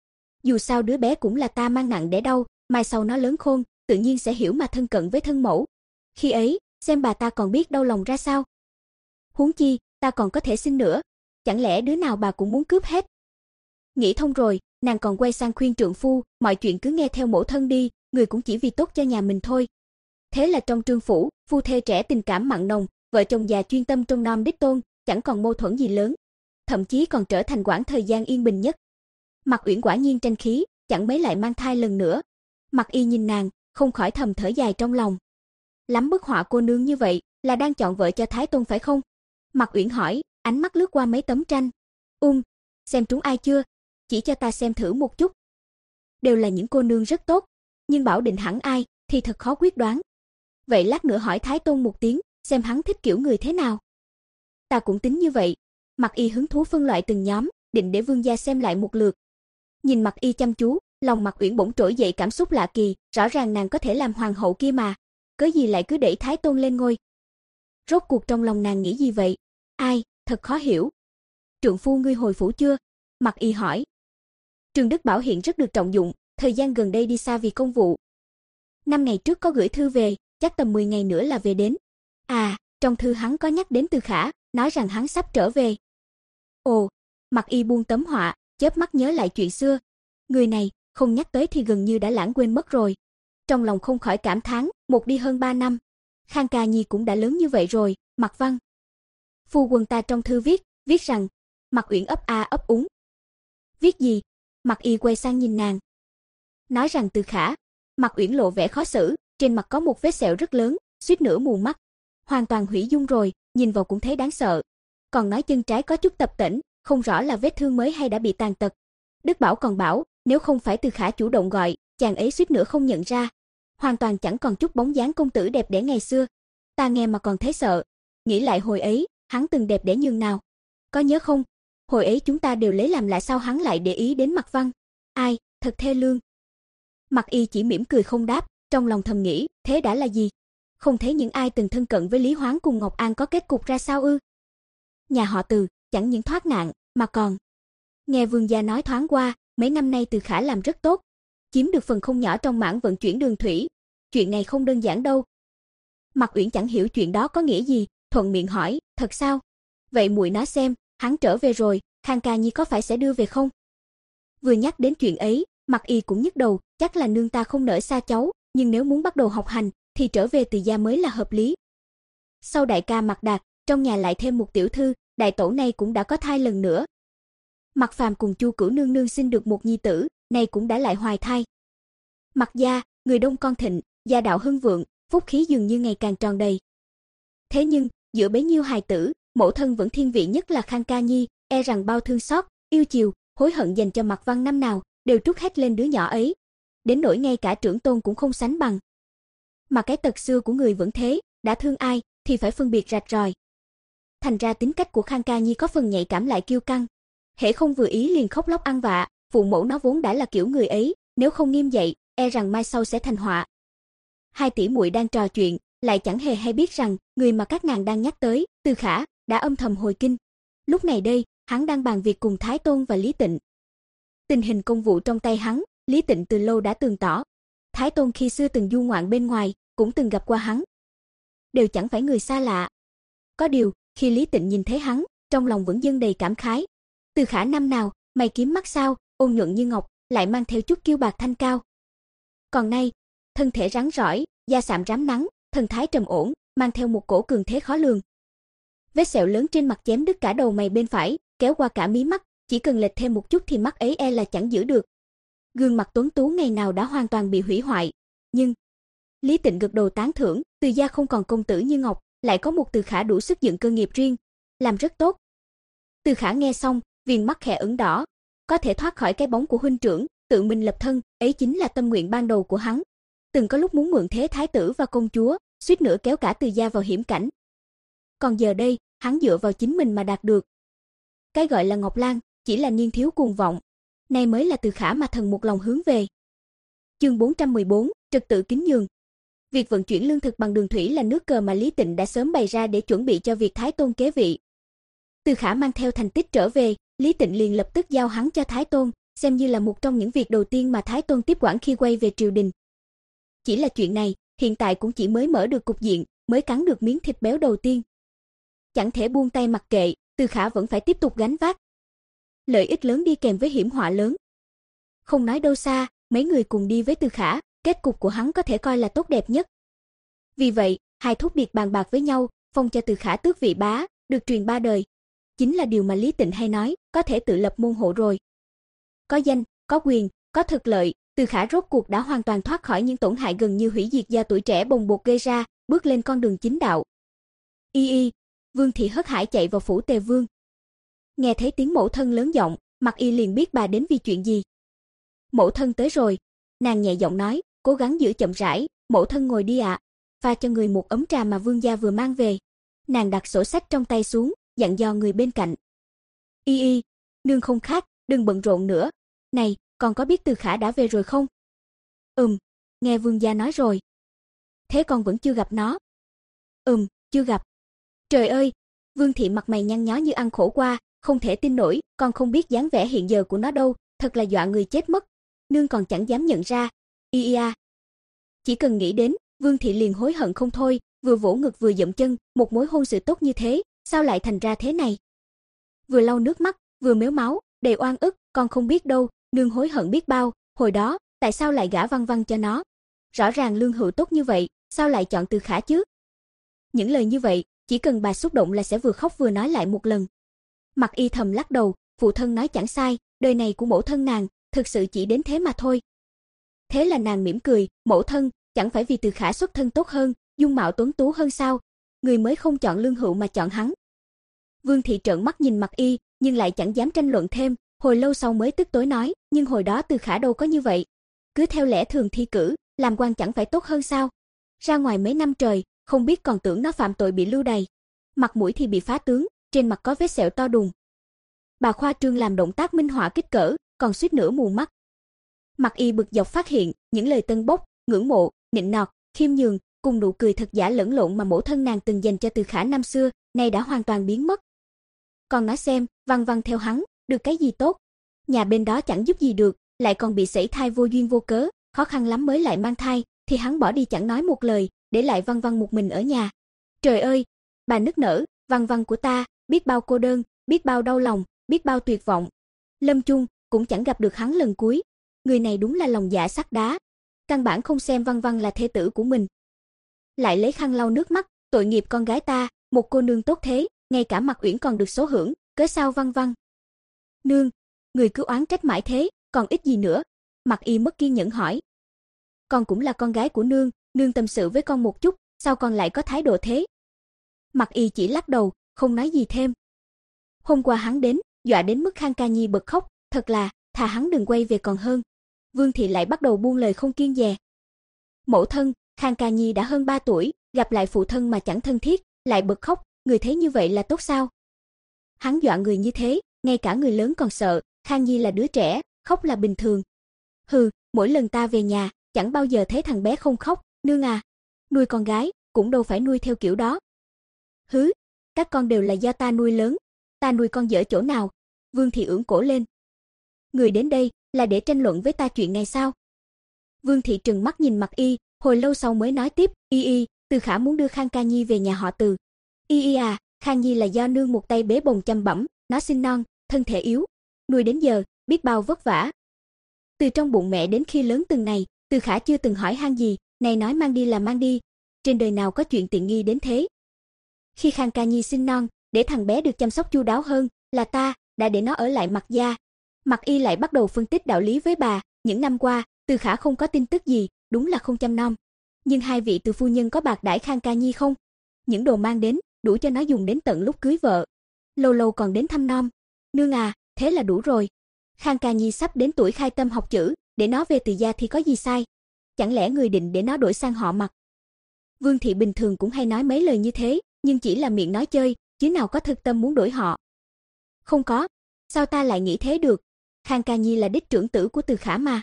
Dù sao đứa bé cũng là ta mang nặng đẻ đau, mai sau nó lớn khôn, tự nhiên sẽ hiểu mà thân cận với thân mẫu. Khi ấy, xem bà ta còn biết đau lòng ra sao. Huống chi, ta còn có thể sinh nữa, chẳng lẽ đứa nào bà cũng muốn cướp hết. Nghĩ thông rồi, nàng còn quay sang khuyên trượng phu, mọi chuyện cứ nghe theo mẫu thân đi, người cũng chỉ vì tốt cho nhà mình thôi. Thế là trong Trương phủ, phu thê trẻ tình cảm mặn nồng, vợ chồng già chuyên tâm trông nom đích tôn, chẳng còn mâu thuẫn gì lớn, thậm chí còn trở thành quãng thời gian yên bình nhất. Mạc Uyển quả nhiên tranh khí, chẳng mấy lại mang thai lần nữa. Mạc Y nhìn nàng, không khỏi thầm thở dài trong lòng. Lắm bức họa cô nương như vậy, là đang chọn vợ cho Thái Tôn phải không? Mạc Uyển hỏi, ánh mắt lướt qua mấy tấm tranh. Um, xem trúng ai chưa? Chỉ cho ta xem thử một chút. Đều là những cô nương rất tốt, nhưng bảo định hẳn ai, thì thật khó quyết đoán. Vậy lát nữa hỏi Thái Tôn một tiếng, xem hắn thích kiểu người thế nào. Ta cũng tính như vậy. Mạc Y hứng thú phân loại từng nhóm, định để vương gia xem lại một lượt. Nhìn Mạc Y chăm chú, lòng Mạc Uyển bỗng trỗi dậy cảm xúc lạ kỳ, rõ ràng nàng có thể làm hoàng hậu kia mà, cớ gì lại cứ đẩy Thái Tôn lên ngôi. Rốt cuộc trong lòng nàng nghĩ gì vậy? Ai, thật khó hiểu. Trượng phu ngươi hồi phủ chưa? Mạc Y hỏi. Trương Đức Bảo hiện rất được trọng dụng, thời gian gần đây đi xa vì công vụ. Năm ngày trước có gửi thư về, chắc tầm mười ngày nữa là về đến. À, trong thư hắn có nhắc đến Từ Khả, nói rằng hắn sắp trở về. Ồ, Mặc Y buông tấm họa, chớp mắt nhớ lại chuyện xưa. Người này, không nhắc tới thì gần như đã lãng quên mất rồi. Trong lòng không khỏi cảm thán, một đi hơn ba năm. Khang Ca Nhi cũng đã lớn như vậy rồi, Mặc Văn. Phu quân ta trong thư viết, viết rằng, Mặc Uyển ấp a ấp úng. Viết gì? Mặc Y quay sang nhìn nàng. Nói rằng Từ Khả. Mặc Uyển lộ vẻ khó xử, trên mặt có một vết sẹo rất lớn, suýt nữa mù mắt. Hoàn toàn hủy dung rồi, nhìn vào cũng thấy đáng sợ. Còn nói chân trái có chút tập tễnh, không rõ là vết thương mới hay đã bị tàn tật. Đức Bảo còn bảo, nếu không phải Từ Khả chủ động gọi, chàng ấy suýt nữa không nhận ra. Hoàn toàn chẳng còn chút bóng dáng công tử đẹp đẽ ngày xưa. Ta nghe mà còn thấy sợ. Nghĩ lại hồi ấy, hắn từng đẹp đẽ nhường nào. Có nhớ không? Hồi ấy chúng ta đều lấy làm lạ sao hắn lại để ý đến Mặc Văn. Ai, thật thê lương. Mặc Y chỉ mỉm cười không đáp, trong lòng thầm nghĩ, thế đã là gì? Không thấy những ai từng thân cận với Lý Hoáng cùng Ngọc An có kết cục ra sao ư? Nhà họ Từ, chẳng những thoát nạn, mà còn. Nghe vương gia nói thoáng qua, mấy năm nay Từ Khả làm rất tốt, chiếm được phần không nhỏ trong mảng vận chuyển đường thủy. Chuyện này không đơn giản đâu. Mặc Uyển chẳng hiểu chuyện đó có nghĩa gì, thuận miệng hỏi, thật sao? Vậy muội nói xem, hắn trở về rồi, Khang Ca Nhi có phải sẽ đưa về không? Vừa nhắc đến chuyện ấy, Mặc Y cũng nhức đầu, chắc là nương ta không nỡ xa cháu, nhưng nếu muốn bắt đầu học hành, thì trở về Từ gia mới là hợp lý. Sau đại ca Mặc Đạt, trong nhà lại thêm một tiểu thư, đại tổ này cũng đã có thai lần nữa. Mặc Phàm cùng Chu Cửu nương nương sinh được một nhi tử, nay cũng đã lại hoài thai. Mặc gia, người đông con thịnh, gia đạo hưng vượng, phúc khí dường như ngày càng tròn đầy. Thế nhưng, giữa bấy nhiêu hài tử, mẫu thân vẫn thiên vị nhất là Khang Ca Nhi, e rằng bao thương xót, yêu chiều, hối hận dành cho Mặc Văn năm nào, đều trút hết lên đứa nhỏ ấy. Đến nỗi ngay cả trưởng tôn cũng không sánh bằng. Mà cái tật xưa của người vẫn thế, đã thương ai, thì phải phân biệt rạch ròi. Thành ra tính cách của Khang Ca Nhi có phần nhạy cảm lại kiêu căng. Hễ không vừa ý liền khóc lóc ăn vạ, phụ mẫu nó vốn đã là kiểu người ấy, nếu không nghiêm dạy, e rằng mai sau sẽ thành họa. Hai tỷ muội đang trò chuyện, lại chẳng hề hay biết rằng, người mà các nàng đang nhắc tới, Từ Khả, đã âm thầm hồi kinh. Lúc này đây, hắn đang bàn việc cùng Thái Tôn và Lý Tịnh. Tình hình công vụ trong tay hắn, Lý Tịnh từ lâu đã tường tỏ. Thái Tôn khi xưa từng du ngoạn bên ngoài, cũng từng gặp qua hắn. Đều chẳng phải người xa lạ. Có điều, khi Lý Tịnh nhìn thấy hắn, trong lòng vẫn dâng đầy cảm khái. Từ Khả năm nào, mày kiếm mắt sao, ôn nhuận như ngọc, lại mang theo chút kiêu bạc thanh cao. Còn nay, thân thể rắn rỏi, da sạm rám nắng, thần thái trầm ổn, mang theo một cổ cường thế khó lường. Vết sẹo lớn trên mặt chém đứt cả đầu mày bên phải, kéo qua cả mí mắt, chỉ cần lệch thêm một chút thì mắt ấy e là chẳng giữ được. Gương mặt tuấn tú ngày nào đã hoàn toàn bị hủy hoại, nhưng Lý Tịnh gật đầu tán thưởng, Từ gia không còn công tử như ngọc, lại có một Từ Khả đủ sức dựng cơ nghiệp riêng, làm rất tốt. Từ Khả nghe xong, viền mắt khẽ ửng đỏ, có thể thoát khỏi cái bóng của huynh trưởng, tự mình lập thân, ấy chính là tâm nguyện ban đầu của hắn. Từng có lúc muốn mượn thế thái tử và công chúa, suýt nữa kéo cả Từ gia vào hiểm cảnh. Còn giờ đây, hắn dựa vào chính mình mà đạt được. Cái gọi là Ngọc Lan, chỉ là niên thiếu cuồng vọng, nay mới là Từ Khả mà thần một lòng hướng về. Chương bốn trăm mười bốn, trật tự kính nhường. Việc vận chuyển lương thực bằng đường thủy là nước cờ mà Lý Tịnh đã sớm bày ra để chuẩn bị cho việc Thái Tôn kế vị. Từ Khả mang theo thành tích trở về, Lý Tịnh liền lập tức giao hắn cho Thái Tôn, xem như là một trong những việc đầu tiên mà Thái Tôn tiếp quản khi quay về triều đình. Chỉ là chuyện này, hiện tại cũng chỉ mới mở được cục diện, mới cắn được miếng thịt béo đầu tiên. Chẳng thể buông tay mặc kệ, Từ Khả vẫn phải tiếp tục gánh vác. Lợi ích lớn đi kèm với hiểm họa lớn. Không nói đâu xa, mấy người cùng đi với Từ Khả, kết cục của hắn có thể coi là tốt đẹp nhất. Vì vậy, hai thúc điệt bàn bạc với nhau, phong cho Từ Khả tước vị bá, được truyền ba đời. Chính là điều mà Lý Tịnh hay nói, có thể tự lập môn hộ rồi. Có danh, có quyền, có thực lợi, Từ Khả rốt cuộc đã hoàn toàn thoát khỏi những tổn hại gần như hủy diệt do tuổi trẻ bồng bột gây ra, bước lên con đường chính đạo. Y y, Vương thị hớt hải chạy vào phủ Tề Vương. Nghe thấy tiếng mẫu thân lớn giọng, Mặc Y liền biết bà đến vì chuyện gì. Mẫu thân tới rồi, nàng nhẹ giọng nói, cố gắng giữ chậm rãi, mẫu thân ngồi đi ạ, pha cho người một ấm trà mà vương gia vừa mang về. Nàng đặt sổ sách trong tay xuống, dặn dò người bên cạnh. Y y, nương không khác, đừng bận rộn nữa. Này, còn có biết Từ Khả đã về rồi không? Ừm, nghe vương gia nói rồi. Thế con vẫn chưa gặp nó? Ừm, chưa gặp. Trời ơi, Vương thị mặt mày nhăn nhó như ăn khổ qua, không thể tin nổi, con không biết dáng vẻ hiện giờ của nó đâu, thật là dọa người chết mất. Nương còn chẳng dám nhận ra. Y y a. Chỉ cần nghĩ đến, Vương thị liền hối hận không thôi, vừa vỗ ngực vừa dậm chân, một mối hôn sự tốt như thế, sao lại thành ra thế này? Vừa lau nước mắt, vừa mếu máu, đầy oan ức, con không biết đâu, nương hối hận biết bao, hồi đó, tại sao lại gả Văn Văn cho nó? Rõ ràng lương hữu tốt như vậy, sao lại chọn Từ Khả chứ? Những lời như vậy, chỉ cần bà xúc động là sẽ vừa khóc vừa nói lại một lần. Mặc Y thầm lắc đầu, phụ thân nói chẳng sai, đời này của mẫu thân nàng, thực sự chỉ đến thế mà thôi. Thế là nàng mỉm cười, mẫu thân, chẳng phải vì Từ Khả xuất thân tốt hơn, dung mạo tuấn tú hơn sao? Người mới không chọn lương hữu mà chọn hắn. Vương thị trợn mắt nhìn Mặc Y, nhưng lại chẳng dám tranh luận thêm, hồi lâu sau mới tức tối nói, nhưng hồi đó Từ Khả đâu có như vậy. Cứ theo lẽ thường thi cử, làm quan chẳng phải tốt hơn sao? Ra ngoài mấy năm trời, không biết còn tưởng nó phạm tội bị lưu đày. Mặt mũi thì bị phá tướng, trên mặt có vết sẹo to đùng. Bà khoa trương làm động tác minh họa kích cỡ, còn suýt nữa mù mắt. Mặc Y bực dọc phát hiện, những lời tân bốc, ngưỡng mộ, nịnh nọt, khiêm nhường, cùng nụ cười thật giả lẫn lộn mà mẫu thân nàng từng dành cho Từ Khả năm xưa, nay đã hoàn toàn biến mất. Còn nói xem, Văn Văn theo hắn, được cái gì tốt? Nhà bên đó chẳng giúp gì được, lại còn bị sảy thai vô duyên vô cớ, khó khăn lắm mới lại mang thai, thì hắn bỏ đi chẳng nói một lời, để lại Văn Văn một mình ở nhà. Trời ơi, bà nức nở, Văn Văn của ta, biết bao cô đơn, biết bao đau lòng, biết bao tuyệt vọng. Lâm chung, cũng chẳng gặp được hắn lần cuối. Người này đúng là lòng dạ sắt đá, căn bản không xem Văn Văn là thê tử của mình. Lại lấy khăn lau nước mắt, tội nghiệp con gái ta, một cô nương tốt thế, ngay cả Mặc Uyển còn được số hưởng, cớ sao Văn Văn? Nương, người cứ oán trách mãi thế, còn ít gì nữa? Mặc Y mất kiên nhẫn hỏi. Con cũng là con gái của nương, nương tâm sự với con một chút, sao con lại có thái độ thế? Mặc Y chỉ lắc đầu, không nói gì thêm. Hôm qua hắn đến, dọa đến mức Khang Ca Nhi bật khóc, thật là, thà hắn đừng quay về còn hơn. Vương thị lại bắt đầu buông lời không kiêng dè. Mẫu thân, Khang Ca Nhi đã hơn ba tuổi, gặp lại phụ thân mà chẳng thân thiết, lại bật khóc, người thấy như vậy là tốt sao? Hắn dọa người như thế, ngay cả người lớn còn sợ, Khang Nhi là đứa trẻ, khóc là bình thường. Hừ, mỗi lần ta về nhà, chẳng bao giờ thấy thằng bé không khóc, nương à. Nuôi con gái, cũng đâu phải nuôi theo kiểu đó. Hứ, các con đều là do ta nuôi lớn, ta nuôi con dở chỗ nào? Vương thị ưỡn cổ lên. Người đến đây, là để tranh luận với ta chuyện này sao? Vương thị trừng mắt nhìn Mặc Y, hồi lâu sau mới nói tiếp, Y Y, Từ Khả muốn đưa Khang Ca Nhi về nhà họ Từ. Y Y à, Khang Nhi là do nương một tay bế bồng chăm bẵm, nó sinh non, thân thể yếu, nuôi đến giờ, biết bao vất vả. Từ trong bụng mẹ đến khi lớn từng này, Từ Khả chưa từng hỏi han gì, này nói mang đi là mang đi, trên đời nào có chuyện tiện nghi đến thế. Khi Khang Ca Nhi sinh non, để thằng bé được chăm sóc chu đáo hơn, là ta đã để nó ở lại Mặc gia. Mặc Y lại bắt đầu phân tích đạo lý với bà, những năm qua, Từ Khả không có tin tức gì, đúng là không chăm nom. Nhưng hai vị Từ phu nhân có bạc đãi Khang Ca Nhi không? Những đồ mang đến, đủ cho nó dùng đến tận lúc cưới vợ. Lâu lâu còn đến thăm nom. Nương à, thế là đủ rồi. Khang Ca Nhi sắp đến tuổi khai tâm học chữ, để nó về Từ gia thì có gì sai? Chẳng lẽ người định để nó đổi sang họ Mặc? Vương thị bình thường cũng hay nói mấy lời như thế, nhưng chỉ là miệng nói chơi, chứ nào có thực tâm muốn đổi họ. Không có, sao ta lại nghĩ thế được? Khang Ca Nhi là đích trưởng tử của Từ Khả mà.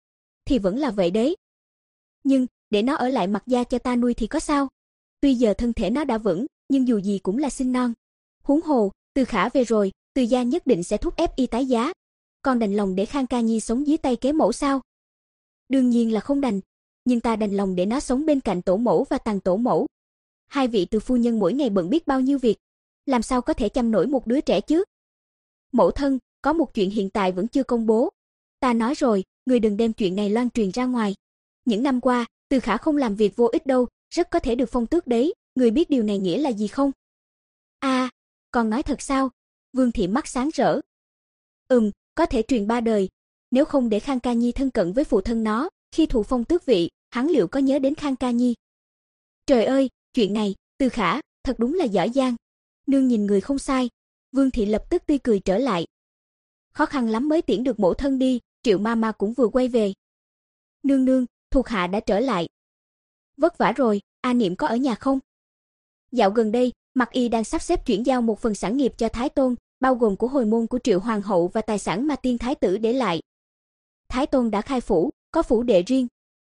Thì vẫn là vậy đấy. Nhưng, để nó ở lại Mặc gia cho ta nuôi thì có sao? Tuy giờ thân thể nó đã vững, nhưng dù gì cũng là sinh non. Huống hồ, Từ Khả về rồi, Từ gia nhất định sẽ thúc ép y tái giá. Con đành lòng để Khang Ca Nhi sống dưới tay kế mẫu sao? Đương nhiên là không đành, nhưng ta đành lòng để nó sống bên cạnh tổ mẫu và tàng tổ mẫu. Hai vị Từ phu nhân mỗi ngày bận biết bao nhiêu việc, làm sao có thể chăm nổi một đứa trẻ chứ? Mẫu thân, có một chuyện hiện tại vẫn chưa công bố. Ta nói rồi, người đừng đem chuyện này loan truyền ra ngoài. Những năm qua, Từ Khả không làm việc vô ích đâu, rất có thể được phong tước đấy, người biết điều này nghĩa là gì không? A, à, con nói thật sao? Vương thị mắt sáng rỡ. Ừm, có thể truyền ba đời. Nếu không để Khang Ca Nhi thân cận với phụ thân nó, khi thụ phong tước vị, hắn liệu có nhớ đến Khang Ca Nhi? Trời ơi, chuyện này, Từ Khả, thật đúng là giỏi giang. Nương nhìn người không sai. Vương thị lập tức tươi cười trở lại. Khó khăn lắm mới tiễn được mẫu thân đi, Triệu Mama cũng vừa quay về. Nương nương, thuộc hạ đã trở lại. Vất vả rồi, A Niệm có ở nhà không? Dạo gần đây, Mặc Y đang sắp xếp chuyển giao một phần sản nghiệp cho Thái Tôn, bao gồm của hồi môn của Triệu Hoàng hậu và tài sản mà tiên thái tử để lại. Thái Tôn đã khai phủ, có phủ đệ riêng.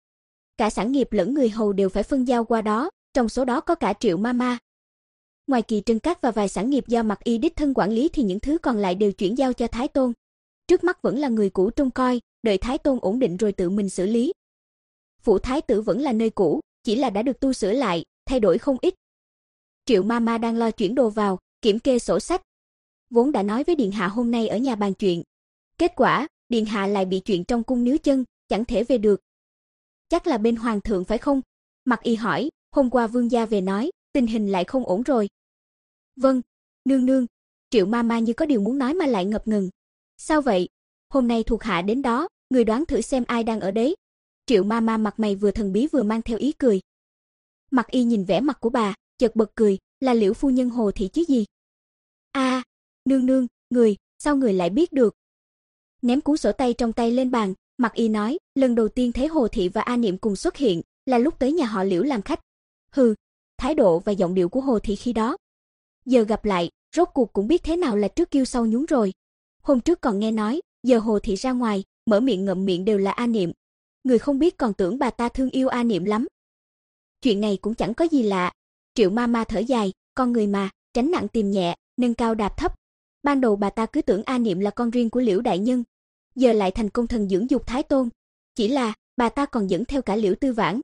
Cả sản nghiệp lẫn người hầu đều phải phân giao qua đó, trong số đó có cả Triệu Mama. Ngoài Kỳ Trân Các và vài sản nghiệp do Mặc Y đích thân quản lý thì những thứ còn lại đều chuyển giao cho Thái Tôn. Trước mắt vẫn là người cũ trông coi, đợi Thái Tôn ổn định rồi tự mình xử lý. Phủ Thái tử vẫn là nơi cũ, chỉ là đã được tu sửa lại, thay đổi không ít. Triệu Mama đang lo chuyển đồ vào, kiểm kê sổ sách. Vốn đã nói với điện hạ hôm nay ở nhà bàn chuyện. Kết quả, điện hạ lại bị chuyện trong cung níu chân, chẳng thể về được. Chắc là bên hoàng thượng phải không? Mặc Y hỏi, hôm qua vương gia về nói, tình hình lại không ổn rồi. Vâng, nương nương. Triệu Mama như có điều muốn nói mà lại ngập ngừng. Sao vậy? Hôm nay thuộc hạ đến đó, người đoán thử xem ai đang ở đấy. Triệu Mama mặt mày vừa thần bí vừa mang theo ý cười. Mặc Y nhìn vẻ mặt của bà, chợt bật cười, là Liễu phu nhân Hồ thị chứ gì. A, à, nương nương, người, sao người lại biết được? Ném cuốn sổ tay trong tay lên bàn, Mặc Y nói, lần đầu tiên thấy Hồ thị và A Niệm cùng xuất hiện, là lúc tới nhà họ Liễu làm khách. Hừ, thái độ và giọng điệu của Hồ thị khi đó. Giờ gặp lại, rốt cuộc cũng biết thế nào là trước kiêu sau nhún rồi. Hôm trước còn nghe nói, giờ Hồ thị ra ngoài, mở miệng ngậm miệng đều là A Niệm. Người không biết còn tưởng bà ta thương yêu A Niệm lắm. Chuyện này cũng chẳng có gì lạ. Triệu Mama thở dài, con người mà, tránh nặng tìm nhẹ, nâng cao đạp thấp. Ban đầu bà ta cứ tưởng A Niệm là con riêng của Liễu đại nhân, giờ lại thành công thần dưỡng dục Thái Tôn. Chỉ là, bà ta còn dẫn theo cả Liễu Tư Vãn.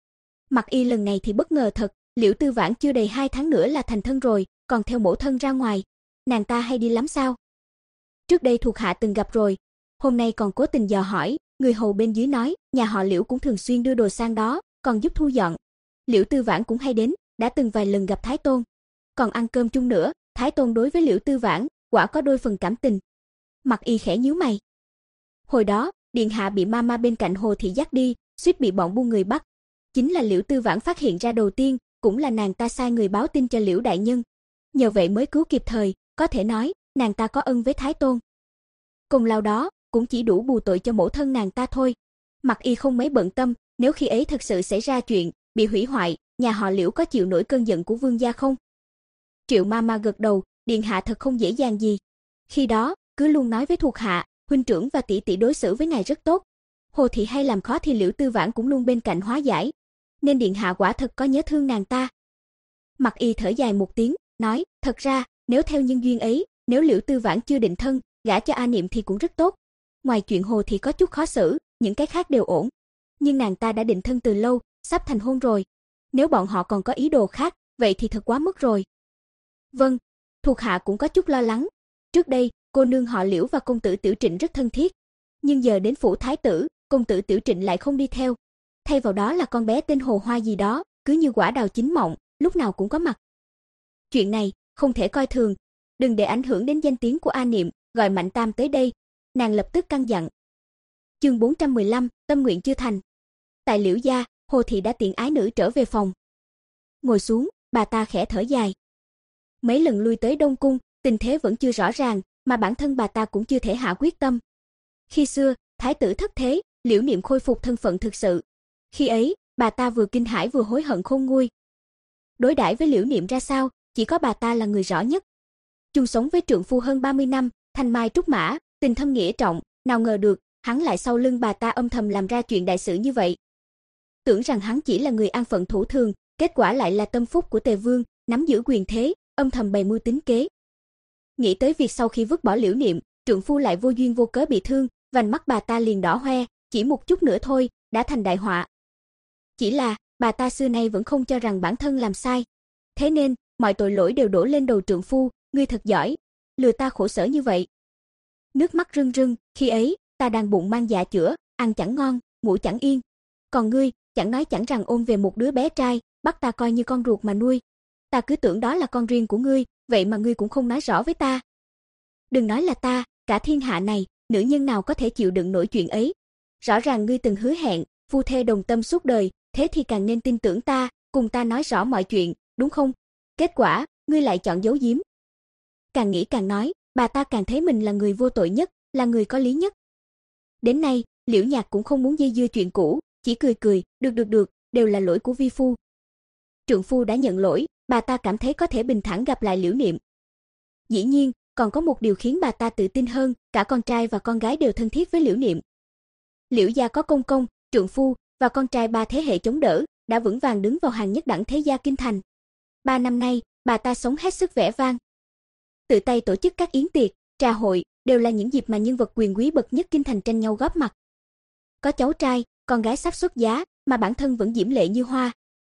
Mặc Y lần này thì bất ngờ thật, Liễu Tư Vãn chưa đầy hai tháng nữa là thành thân rồi, còn theo mẫu thân ra ngoài. Nàng ta hay đi lắm sao? Trước đây thuộc hạ từng gặp rồi, hôm nay còn cố tình dò hỏi, người hầu bên dưới nói, nhà họ Liễu cũng thường xuyên đưa đồ sang đó, còn giúp thu dọn. Liễu Tư Vãn cũng hay đến, đã từng vài lần gặp Thái Tôn. Còn ăn cơm chung nữa, Thái Tôn đối với Liễu Tư Vãn, quả có đôi phần cảm tình. Mặc Y khẽ nhíu mày. Hồi đó, điện hạ bị Mama bên cạnh Hồ thị dắt đi, suýt bị bọn buôn người bắt. Chính là Liễu Tư Vãn phát hiện ra đầu tiên, cũng là nàng ta sai người báo tin cho Liễu đại nhân. Nhờ vậy mới cứu kịp thời, có thể nói, nàng ta có ân với Thái Tôn. Công lao đó, cũng chỉ đủ bù tội cho mẫu thân nàng ta thôi. Mặc Y không mấy bận tâm, nếu khi ấy thật sự xảy ra chuyện, bị hủy hoại, nhà họ Liễu có chịu nổi cơn giận của vương gia không? Triệu Mama gật đầu, điện hạ thật không dễ dàng gì. Khi đó, cứ luôn nói với thuộc hạ, huynh trưởng và tỷ tỷ đối xử với ngài rất tốt. Hồ thị hay làm khó thì Liễu Tư Vãn cũng luôn bên cạnh hóa giải, nên điện hạ quả thật có nhớ thương nàng ta. Mặc Y thở dài một tiếng, nói, thật ra, nếu theo nhân duyên ấy, nếu Liễu Tư Vãn chưa định thân, gả cho A Niệm thì cũng rất tốt. Ngoài chuyện Hồ thị có chút khó xử, những cái khác đều ổn. Nhưng nàng ta đã định thân từ lâu, sắp thành hôn rồi. Nếu bọn họ còn có ý đồ khác, vậy thì thật quá mức rồi. Vâng, thuộc hạ cũng có chút lo lắng. Trước đây, cô nương họ Liễu và công tử Tiểu Trịnh rất thân thiết. Nhưng giờ đến phủ thái tử, công tử Tiểu Trịnh lại không đi theo. Thay vào đó là con bé tên Hồ Hoa gì đó, cứ như quả đào chín mọng, lúc nào cũng có mặt. Chuyện này, không thể coi thường. Đừng để ảnh hưởng đến danh tiếng của A Niệm, gọi Mạnh Tam tới đây. Nàng lập tức căn dặn. Chương bốn trăm mười lăm, tâm nguyện chưa thành. Tại Liễu gia, Hồ thị đã tiện ái nữ trở về phòng. Ngồi xuống, bà ta khẽ thở dài. Mấy lần lui tới Đông cung, tình thế vẫn chưa rõ ràng, mà bản thân bà ta cũng chưa thể hạ quyết tâm. Khi xưa, thái tử thất thế, Liễu Niệm khôi phục thân phận thực sự. Khi ấy, bà ta vừa kinh hãi vừa hối hận khôn nguôi. Đối đãi với Liễu Niệm ra sao, chỉ có bà ta là người rõ nhất. Chung sống với trượng phu hơn ba mươi năm, thanh mai trúc mã, tình thâm nghĩa trọng, nào ngờ được, hắn lại sau lưng bà ta âm thầm làm ra chuyện đại sự như vậy. Tưởng rằng hắn chỉ là người an phận thủ thường, kết quả lại là tâm phúc của Tề Vương, nắm giữ quyền thế, âm thầm bày mưu tính kế. Nghĩ tới việc sau khi vứt bỏ Liễu Niệm, trượng phu lại vô duyên vô cớ bị thương, vành mắt bà ta liền đỏ hoe, chỉ một chút nữa thôi, đã thành đại họa. Chỉ là, bà ta xưa nay vẫn không cho rằng bản thân làm sai. Thế nên, mọi tội lỗi đều đổ lên đầu trượng phu, ngươi thật giỏi, lừa ta khổ sở như vậy. Nước mắt rưng rưng, khi ấy, ta đang bụng mang dạ chữa, ăn chẳng ngon, ngủ chẳng yên. Còn ngươi, chẳng nói chẳng rằng ôm về một đứa bé trai, bắt ta coi như con ruột mà nuôi. Ta cứ tưởng đó là con riêng của ngươi, vậy mà ngươi cũng không nói rõ với ta. Đừng nói là ta, cả thiên hạ này, nữ nhân nào có thể chịu đựng nổi chuyện ấy. Rõ ràng ngươi từng hứa hẹn, phu thê đồng tâm suốt đời, thế thì càng nên tin tưởng ta, cùng ta nói rõ mọi chuyện, đúng không? Kết quả, ngươi lại chọn giấu giếm. Càng nghĩ càng nói, bà ta càng thấy mình là người vô tội nhất, là người có lý nhất. Đến nay, Liễu Nhạc cũng không muốn dây dưa chuyện cũ, chỉ cười cười, được được được, đều là lỗi của vi phu. Trượng phu đã nhận lỗi, bà ta cảm thấy có thể bình thản gặp lại Liễu Niệm. Dĩ nhiên, còn có một điều khiến bà ta tự tin hơn, cả con trai và con gái đều thân thiết với Liễu Niệm. Liễu gia có công công, trượng phu và con trai ba thế hệ chống đỡ, đã vững vàng đứng vào hàng nhất đẳng thế gia kinh thành. Ba năm nay, bà ta sống hết sức vẻ vang. Tự tay tổ chức các yến tiệc, trà hội, đều là những dịp mà nhân vật quyền quý bậc nhất kinh thành tranh nhau góp mặt. Có cháu trai, con gái sắp xuất giá, mà bản thân vẫn diễm lệ như hoa.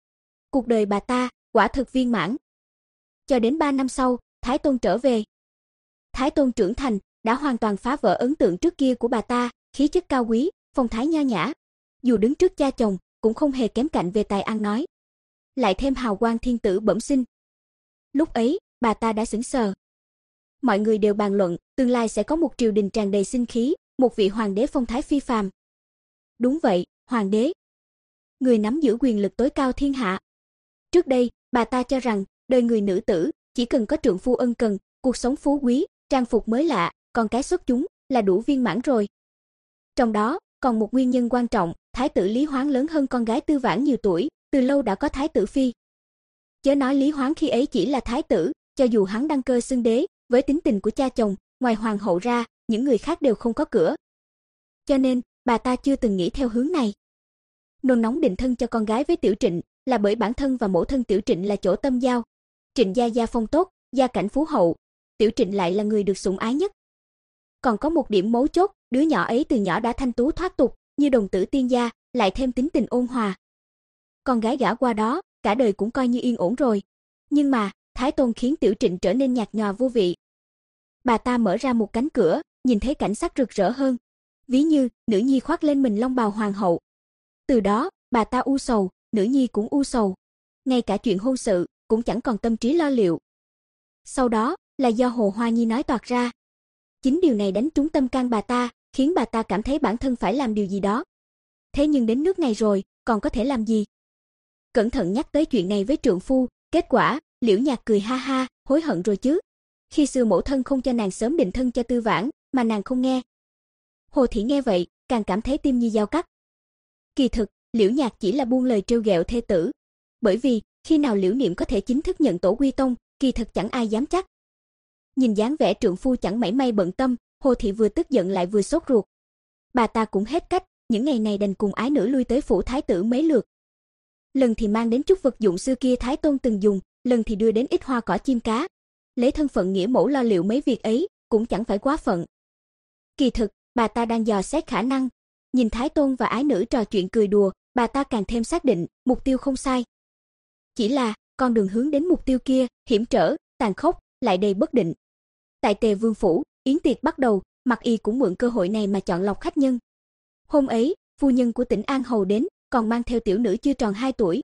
cuộc đời bà ta quả thực viên mãn. Cho đến ba năm sau, Thái Tôn trở về. Thái Tôn trưởng thành, đã hoàn toàn phá vỡ ấn tượng trước kia của bà ta, khí chất cao quý, phong thái nho nhã. Dù đứng trước cha chồng, cũng không hề kém cạnh về tài ăn nói. Lại thêm hào quang thiên tử bẩm sinh. Lúc ấy, bà ta đã sững sờ. Mọi người đều bàn luận, tương lai sẽ có một triều đình tràn đầy sinh khí, một vị hoàng đế phong thái phi phàm. Đúng vậy, hoàng đế. Người nắm giữ quyền lực tối cao thiên hạ. Trước đây, bà ta cho rằng, đời người nữ tử, chỉ cần có trượng phu ân cần, cuộc sống phú quý, trang phục mới lạ, con cái xuất chúng, là đủ viên mãn rồi. Trong đó, còn một nguyên nhân quan trọng, thái tử Lý Hoáng lớn hơn con gái Tư Vãn nhiều tuổi, từ lâu đã có thái tử phi. Chớ nói Lý Hoáng khi ấy chỉ là thái tử, cho dù hắn đăng cơ xưng đế, với tính tình của cha chồng, ngoài hoàng hậu ra, những người khác đều không có cửa. Cho nên, bà ta chưa từng nghĩ theo hướng này. Nôn nóng định thân cho con gái với Tiểu Trịnh, là bởi bản thân và mẫu thân Tiểu Trịnh là chỗ tâm giao. Trịnh gia gia phong tốt, gia cảnh phú hậu, Tiểu Trịnh lại là người được sủng ái nhất. Còn có một điểm mấu chốt, đứa nhỏ ấy từ nhỏ đã thanh tú thoát tục, như đồng tử tiên gia, lại thêm tính tình ôn hòa. Con gái gả qua đó, cả đời cũng coi như yên ổn rồi. Nhưng mà, Thái Tôn khiến Tiểu Trịnh trở nên nhạt nhòa vô vị. Bà ta mở ra một cánh cửa, nhìn thấy cảnh sắc rực rỡ hơn. Ví như, nữ nhi khoác lên mình long bào hoàng hậu. Từ đó, bà ta u sầu, nữ nhi cũng u sầu. Ngay cả chuyện hôn sự, cũng chẳng còn tâm trí lo liệu. Sau đó, là do Hồ Hoa Nhi nói toạc ra. Chính điều này đánh trúng tâm can bà ta, khiến bà ta cảm thấy bản thân phải làm điều gì đó. Thế nhưng đến nước này rồi, còn có thể làm gì? Cẩn thận nhắc tới chuyện này với trượng phu, kết quả, Liễu Nhạc cười ha ha, hối hận rồi chứ. Khi xưa mẫu thân không cho nàng sớm định thân cho Tư Vãn, mà nàng không nghe. Hồ Thị nghe vậy, càng cảm thấy tim như dao cắt. Kỳ thực, Liễu Nhạc chỉ là buông lời trêu ghẹo thê tử. Bởi vì, khi nào Liễu Niệm có thể chính thức nhận tổ quy tông, kỳ thực chẳng ai dám chắc. Nhìn dáng vẻ trượng phu chẳng mảy may bận tâm, Hồ Thị vừa tức giận lại vừa sốt ruột. Bà ta cũng hết cách, những ngày này đành cùng ái nữ lui tới phủ thái tử mấy lượt. Lần thì mang đến chút vật dụng xưa kia Thái Tôn từng dùng, lần thì đưa đến ít hoa cỏ chim cá. Lấy thân phận nghĩa mẫu lo liệu mấy việc ấy, cũng chẳng phải quá phận. Kỳ thực, bà ta đang dò xét khả năng. Nhìn Thái Tôn và ái nữ trò chuyện cười đùa, bà ta càng thêm xác định, mục tiêu không sai. Chỉ là, con đường hướng đến mục tiêu kia, hiểm trở, tàn khốc, lại đầy bất định. Tại Tề Vương phủ, yến tiệc bắt đầu, Mặc Y cũng mượn cơ hội này mà chọn lọc khách nhân. Hôm ấy, phu nhân của Tỉnh An Hầu đến, còn mang theo tiểu nữ chưa tròn hai tuổi.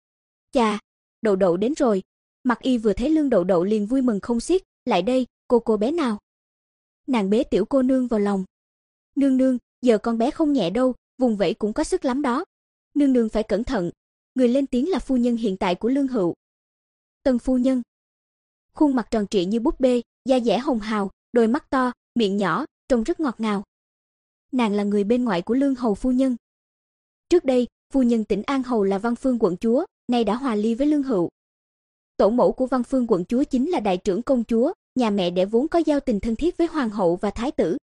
Chà, Đậu Đậu đến rồi. Mặc Y vừa thấy Lương Đậu Đậu liền vui mừng không xiết, lại đây, cô cô bé nào. Nàng bế tiểu cô nương vào lòng. Nương nương, giờ con bé không nhẹ đâu, vùng vẫy cũng có sức lắm đó. Nương nương phải cẩn thận. Người lên tiếng là phu nhân hiện tại của Lương Hựu. Tân phu nhân. Khuôn mặt tròn trịa như búp bê, da dẻ hồng hào, đôi mắt to, miệng nhỏ, trông rất ngọt ngào. Nàng là người bên ngoại của Lương hầu phu nhân. Trước đây, phu nhân Tỉnh An hầu là Văn Phương quận chúa, nay đã hòa ly với Lương Hựu. Tổ mẫu của Văn Phương quận chúa chính là đại trưởng công chúa, nhà mẹ đẻ vốn có giao tình thân thiết với hoàng hậu và thái tử.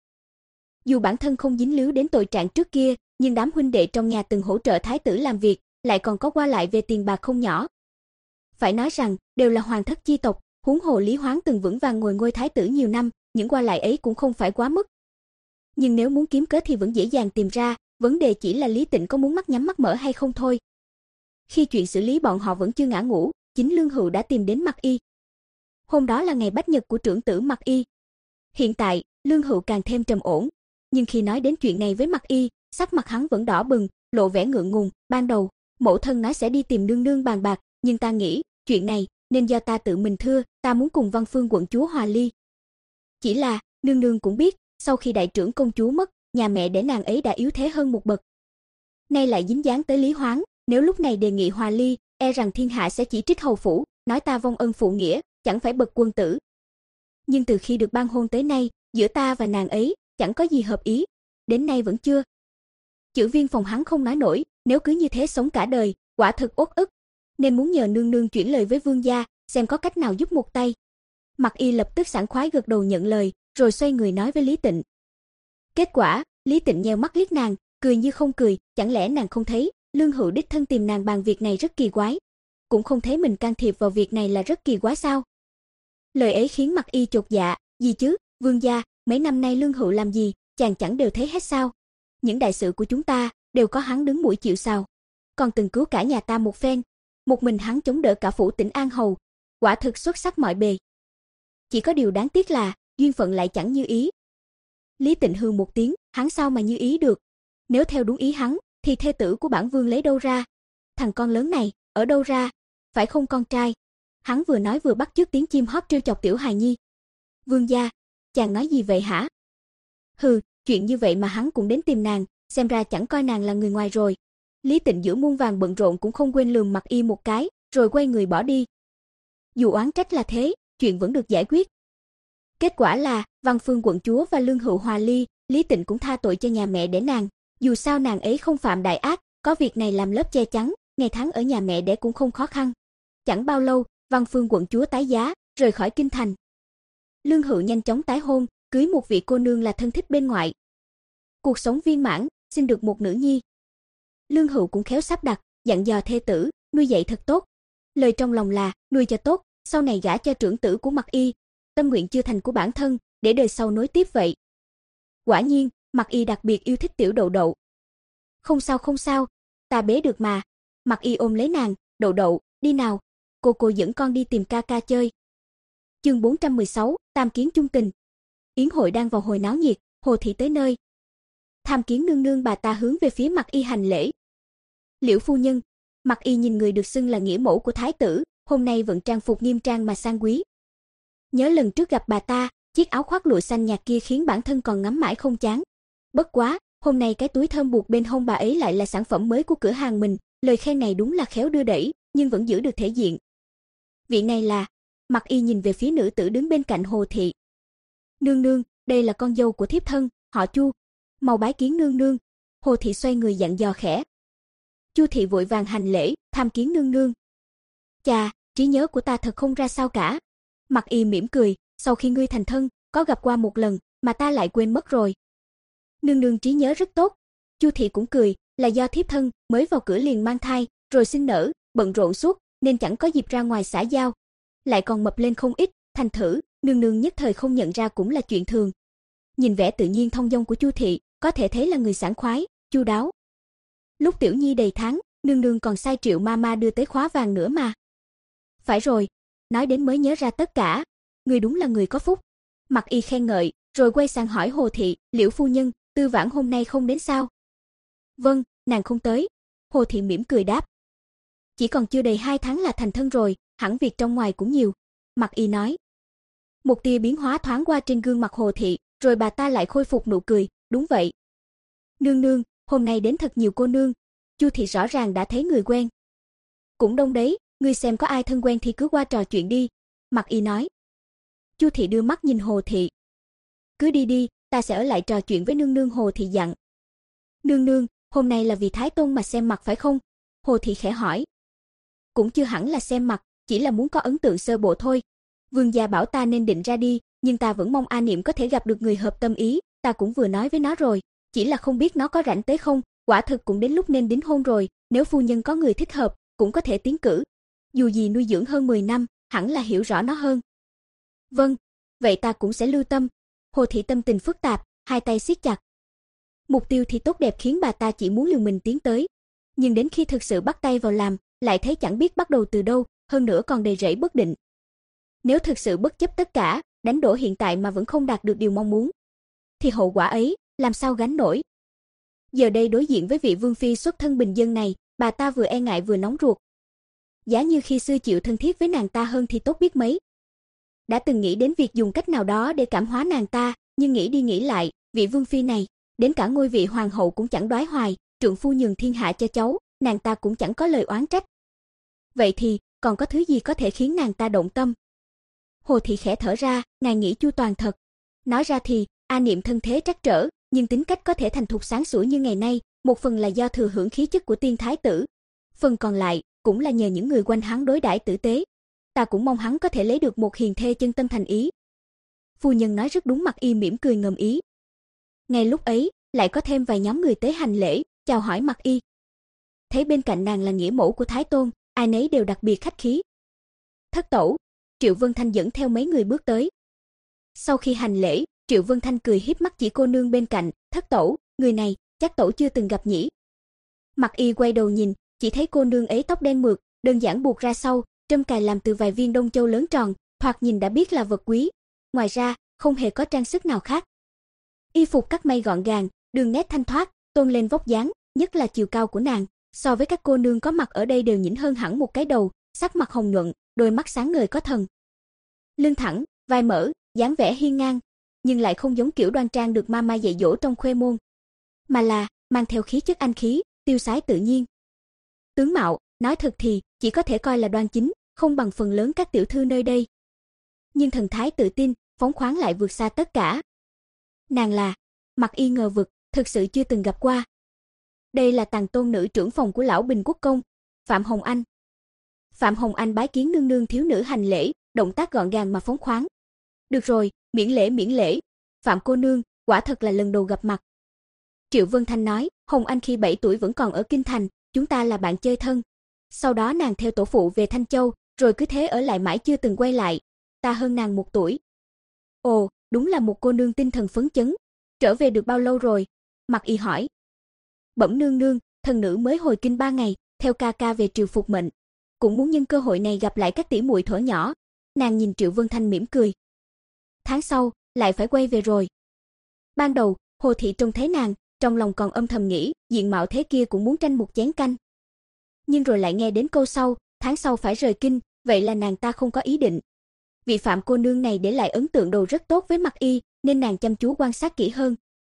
Dù bản thân không dính líu đến tội trạng trước kia, nhưng đám huynh đệ trong nhà từng hỗ trợ thái tử làm việc, lại còn có qua lại về tiền bạc không nhỏ. Phải nói rằng, đều là hoàng thất chi tộc, huống hồ Lý Hoáng từng vững vàng ngồi ngôi thái tử nhiều năm, những qua lại ấy cũng không phải quá mức. Nhưng nếu muốn kiếm cớ thì vẫn dễ dàng tìm ra, vấn đề chỉ là Lý Tịnh có muốn mắt nhắm mắt mở hay không thôi. Khi chuyện xử lý bọn họ vẫn chưa ngã ngũ, chính Lương Hựu đã tìm đến Mặc Y. Hôm đó là ngày bách nhật của trưởng tử Mặc Y. Hiện tại, Lương Hựu càng thêm trầm ổn, nhưng khi nói đến chuyện này với Mặc Y, sắc mặt hắn vẫn đỏ bừng, lộ vẻ ngượng ngùng. Ban đầu, mẫu thân nói sẽ đi tìm nương nương bàn bạc, nhưng ta nghĩ, chuyện này nên do ta tự mình thưa, ta muốn cùng Văn Phương quận chúa hòa ly. Chỉ là, nương nương cũng biết, sau khi đại trưởng công chúa mất, nhà mẹ để nàng ấy đã yếu thế hơn một bậc. Nay lại dính dáng tới Lý Hoáng, nếu lúc này đề nghị hòa ly, e rằng thiên hạ sẽ chỉ trích hầu phủ, nói ta vong ân phụ nghĩa, chẳng phải bậc quân tử. Nhưng từ khi được ban hôn tới nay, giữa ta và nàng ấy, chẳng có gì hợp ý, đến nay vẫn chưa. Chữ Viên phòng hắn không nói nổi, nếu cứ như thế sống cả đời, quả thực uất ức, nên muốn nhờ nương nương chuyển lời với vương gia, xem có cách nào giúp một tay. Mặc Y lập tức sảng khoái gật đầu nhận lời, rồi xoay người nói với Lý Tịnh. Kết quả, Lý Tịnh nheo mắt liếc nàng, cười như không cười, chẳng lẽ nàng không thấy, Lương Hựu đích thân tìm nàng bàn việc này rất kỳ quái. Cũng không thấy mình can thiệp vào việc này là rất kỳ quái sao? Lời ấy khiến Mặc Y chột dạ, gì chứ, vương gia, mấy năm nay Lương Hựu làm gì, chàng chẳng đều thấy hết sao? Những đại sự của chúng ta, đều có hắn đứng mũi chịu sào. Còn từng cứu cả nhà ta một phen. một mình hắn chống đỡ cả phủ Tỉnh An Hầu, quả thực xuất sắc mọi bề. Chỉ có điều đáng tiếc là, duyên phận lại chẳng như ý. Lý Tịnh hừ một tiếng, hắn sao mà như ý được? Nếu theo đúng ý hắn, thì thê tử của bản vương lấy đâu ra? Thằng con lớn này, ở đâu ra? Phải không con trai? Hắn vừa nói vừa bắt chước tiếng chim hót trêu chọc tiểu hài nhi. Vương gia, chàng nói gì vậy hả? Hừ, chuyện như vậy mà hắn cũng đến tìm nàng, xem ra chẳng coi nàng là người ngoài rồi. Lý Tịnh giữa muôn vàng bận rộn cũng không quên lườm Mặc Y một cái, rồi quay người bỏ đi. Dù oán trách là thế, chuyện vẫn được giải quyết. Kết quả là, Văn Phương quận chúa và Lương Hữu hòa ly, Lý Tịnh cũng tha tội cho nhà mẹ đẻ nàng. Dù sao nàng ấy không phạm đại ác, có việc này làm lớp che chắn, ngày tháng ở nhà mẹ đẻ cũng không khó khăn. Chẳng bao lâu, Văn Phương quận chúa tái giá, rời khỏi kinh thành. Lương Hữu nhanh chóng tái hôn, cưới một vị cô nương là thân thích bên ngoại. Cuộc sống viên mãn, sinh được một nữ nhi. Lương Hữu cũng khéo sắp đặt, dặn dò thê tử, nuôi dạy thật tốt. Lời trong lòng là, nuôi cho tốt, sau này gả cho trưởng tử của Mặc Y. Tâm nguyện chưa thành của bản thân, để đời sau nối tiếp vậy. Quả nhiên, Mặc Y đặc biệt yêu thích tiểu Đậu Đậu. Không sao không sao, ta bế được mà. Mặc Y ôm lấy nàng, Đậu Đậu, đi nào, cô cô dẫn con đi tìm ca ca chơi. Chương bốn trăm mười sáu, Tam Kiến chung tình. Yến hội đang vào hồi náo nhiệt, Hồ thị tới nơi. Tham Kiến nương nương bà ta hướng về phía Mặc Y hành lễ. Liễu phu nhân. Mặc Y nhìn người được xưng là nghĩa mẫu của thái tử, hôm nay vẫn trang phục nghiêm trang mà sang quý. Nhớ lần trước gặp bà ta, chiếc áo khoác lụa xanh nhạt kia khiến bản thân còn ngắm mãi không chán. Bất quá, hôm nay cái túi thơm buộc bên hông bà ấy lại là sản phẩm mới của cửa hàng mình, lời khen này đúng là khéo đưa đẩy, nhưng vẫn giữ được thể diện. Vị này là, Mặc Y nhìn về phía nữ tử đứng bên cạnh Hồ thị. Nương nương, đây là con dâu của thiếp thân, họ Chu. Mau bái kiến nương nương. Hồ thị xoay người dặn dò khẽ. Chu thị vội vàng hành lễ, tham kiến nương nương. Chà, trí nhớ của ta thật không ra sao cả. Mặc Y mỉm cười, sau khi ngươi thành thân, có gặp qua một lần, mà ta lại quên mất rồi. Nương nương trí nhớ rất tốt. Chu thị cũng cười, là do thiếp thân mới vào cửa liền mang thai, rồi sinh nở, bận rộn suốt, nên chẳng có dịp ra ngoài xã giao. Lại còn mập lên không ít, thành thử, nương nương nhất thời không nhận ra cũng là chuyện thường. Nhìn vẻ tự nhiên thông dong của Chu thị, có thể thấy là người sảng khoái, chu đáo. Lúc tiểu nhi đầy tháng, nương nương còn sai Triệu Mama đưa tới khóa vàng nữa mà. Phải rồi, nói đến mới nhớ ra tất cả, người đúng là người có phúc. Mặc Y khen ngợi, rồi quay sang hỏi Hồ thị, Liễu phu nhân, Tư Vãn hôm nay không đến sao? Vâng, nàng không tới. Hồ thị mỉm cười đáp. Chỉ còn chưa đầy hai tháng là thành thân rồi, hẳn việc trong ngoài cũng nhiều. Mặc Y nói. Một tia biến hóa thoáng qua trên gương mặt Hồ thị, rồi bà ta lại khôi phục nụ cười, đúng vậy. Nương nương, hôm nay đến thật nhiều cô nương. Chu thị rõ ràng đã thấy người quen. Cũng đông đấy, ngươi xem có ai thân quen thì cứ qua trò chuyện đi. Mặc Y nói. Chu thị đưa mắt nhìn Hồ thị. Cứ đi đi, ta sẽ ở lại trò chuyện với nương nương. Hồ thị dặn. Nương nương, hôm nay là vì Thái Tôn mà xem mặt phải không? Hồ thị khẽ hỏi. Cũng chưa hẳn là xem mặt, chỉ là muốn có ấn tượng sơ bộ thôi. Vương gia bảo ta nên định ra đi, nhưng ta vẫn mong A Niệm có thể gặp được người hợp tâm ý, ta cũng vừa nói với nó rồi, chỉ là không biết nó có rảnh tới không, quả thực cũng đến lúc nên đính hôn rồi, nếu phu nhân có người thích hợp, cũng có thể tiến cử. Dù gì nuôi dưỡng hơn mười năm, hẳn là hiểu rõ nó hơn. Vâng, vậy ta cũng sẽ lưu tâm. Hồ thị tâm tình phức tạp, hai tay siết chặt. Mục tiêu thì tốt đẹp khiến bà ta chỉ muốn liều mình tiến tới, nhưng đến khi thực sự bắt tay vào làm, lại thấy chẳng biết bắt đầu từ đâu, hơn nữa còn đầy rẫy bất định. Nếu thực sự bất chấp tất cả, đánh đổ hiện tại mà vẫn không đạt được điều mong muốn, thì hậu quả ấy, làm sao gánh nổi. Giờ đây đối diện với vị vương phi xuất thân bình dân này, bà ta vừa e ngại vừa nóng ruột. Giá như khi xưa chịu thân thiết với nàng ta hơn thì tốt biết mấy. Đã từng nghĩ đến việc dùng cách nào đó để cảm hóa nàng ta, nhưng nghĩ đi nghĩ lại, vị vương phi này, đến cả ngôi vị hoàng hậu cũng chẳng đoái hoài, trượng phu nhường thiên hạ cho cháu, nàng ta cũng chẳng có lời oán trách. Vậy thì, còn có thứ gì có thể khiến nàng ta động tâm? Hồ thị khẽ thở ra, ngài nghĩ chu toàn thật. Nói ra thì, A Niệm thân thế trắc trở, nhưng tính cách có thể thành thục sáng sủa như ngày nay, một phần là do thừa hưởng khí chất của tiên thái tử, phần còn lại cũng là nhờ những người quanh hắn đối đãi tử tế. Ta cũng mong hắn có thể lấy được một hiền thê chân tâm thành ý. Phu nhân nói rất đúng. Mặc Y mỉm cười ngầm ý. Ngay lúc ấy, lại có thêm vài nhóm người tới hành lễ, chào hỏi Mặc Y. Thấy bên cạnh nàng là nghĩa mẫu của Thái Tôn, ai nấy đều đặc biệt khách khí. Thất tẩu, Triệu Vân Thanh dẫn theo mấy người bước tới. Sau khi hành lễ, Triệu Vân Thanh cười híp mắt chỉ cô nương bên cạnh, thất tẩu, người này, chắc tẩu chưa từng gặp nhỉ. Mặc Y quay đầu nhìn, chỉ thấy cô nương ấy tóc đen mượt, đơn giản buộc ra sau, trâm cài làm từ vài viên đông châu lớn tròn, thoạt nhìn đã biết là vật quý. Ngoài ra, không hề có trang sức nào khác. Y phục cắt may gọn gàng, đường nét thanh thoát, tôn lên vóc dáng, nhất là chiều cao của nàng, so với các cô nương có mặt ở đây đều nhỉnh hơn hẳn một cái đầu, sắc mặt hồng nhuận, đôi mắt sáng ngời có thần. Lưng thẳng, vai mở, dáng vẻ hiên ngang, nhưng lại không giống kiểu đoan trang được mama dạy dỗ trong khuê môn, mà là mang theo khí chất anh khí, tiêu sái tự nhiên. Tướng mạo, nói thật thì chỉ có thể coi là đoan chính, không bằng phần lớn các tiểu thư nơi đây. Nhưng thần thái tự tin, phóng khoáng lại vượt xa tất cả. Nàng là, Mặc Y ngờ vực, thực sự chưa từng gặp qua. Đây là tàng tôn nữ trưởng phòng của lão Bình Quốc công, Phạm Hồng Anh. Phạm Hồng Anh bái kiến nương nương thiếu nữ hành lễ, động tác gọn gàng mà phóng khoáng. Được rồi, miễn lễ miễn lễ. Phạm cô nương, quả thật là lần đầu gặp mặt. Triệu Vân Thanh nói, Hồng Anh khi bảy tuổi vẫn còn ở Kinh Thành, chúng ta là bạn chơi thân. Sau đó nàng theo tổ phụ về Thanh Châu, rồi cứ thế ở lại mãi chưa từng quay lại. Ta hơn nàng một tuổi. Ồ, đúng là một cô nương tinh thần phấn chấn. Trở về được bao lâu rồi? Mặc Y hỏi. Bẩm nương nương, thần nữ mới hồi kinh ba ngày, theo ca ca về triều phục mệnh. Cũng muốn nhân cơ hội này gặp lại các tỷ muội thuở nhỏ. Nàng nhìn Triệu Vân Thanh mỉm cười. Tháng sau, lại phải quay về rồi. Ban đầu, Hồ Thị trông thấy nàng, trong lòng còn âm thầm nghĩ, diện mạo thế kia cũng muốn tranh một chén canh. Nhưng rồi lại nghe đến câu sau, tháng sau phải rời kinh, vậy là nàng ta không có ý định. Vị Phạm cô nương này để lại ấn tượng đầu rất tốt với Mặc Y, nên nàng chăm chú quan sát kỹ hơn.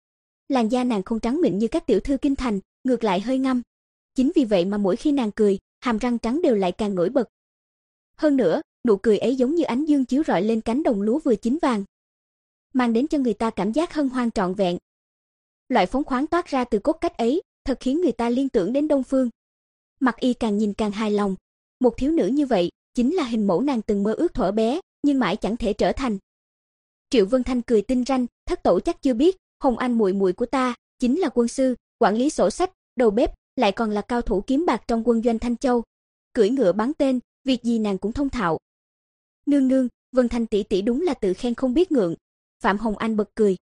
Làn da nàng không trắng mịn như các tiểu thư kinh thành, ngược lại hơi ngăm. Chính vì vậy mà mỗi khi nàng cười, hàm răng trắng đều lại càng nổi bật. Hơn nữa, nụ cười ấy giống như ánh dương chiếu rọi lên cánh đồng lúa vừa chín vàng, mang đến cho người ta cảm giác hân hoan trọn vẹn. Loại phóng khoáng toát ra từ cốt cách ấy, thật khiến người ta liên tưởng đến Đông Phương. Mặc Y càng nhìn càng hài lòng. Một thiếu nữ như vậy, chính là hình mẫu nàng từng mơ ước thuở bé, nhưng mãi chẳng thể trở thành. Triệu Vân Thanh cười tinh ranh, thất tổ chắc chưa biết, Hồng Anh muội muội của ta, chính là quân sư, quản lý sổ sách, đầu bếp, lại còn là cao thủ kiếm bạc trong quân doanh Thanh Châu. Cưỡi ngựa bắn tên, việc gì nàng cũng thông thạo. Nương nương, Vân Thanh tỷ tỷ đúng là tự khen không biết ngượng. Phạm Hồng Anh bật cười.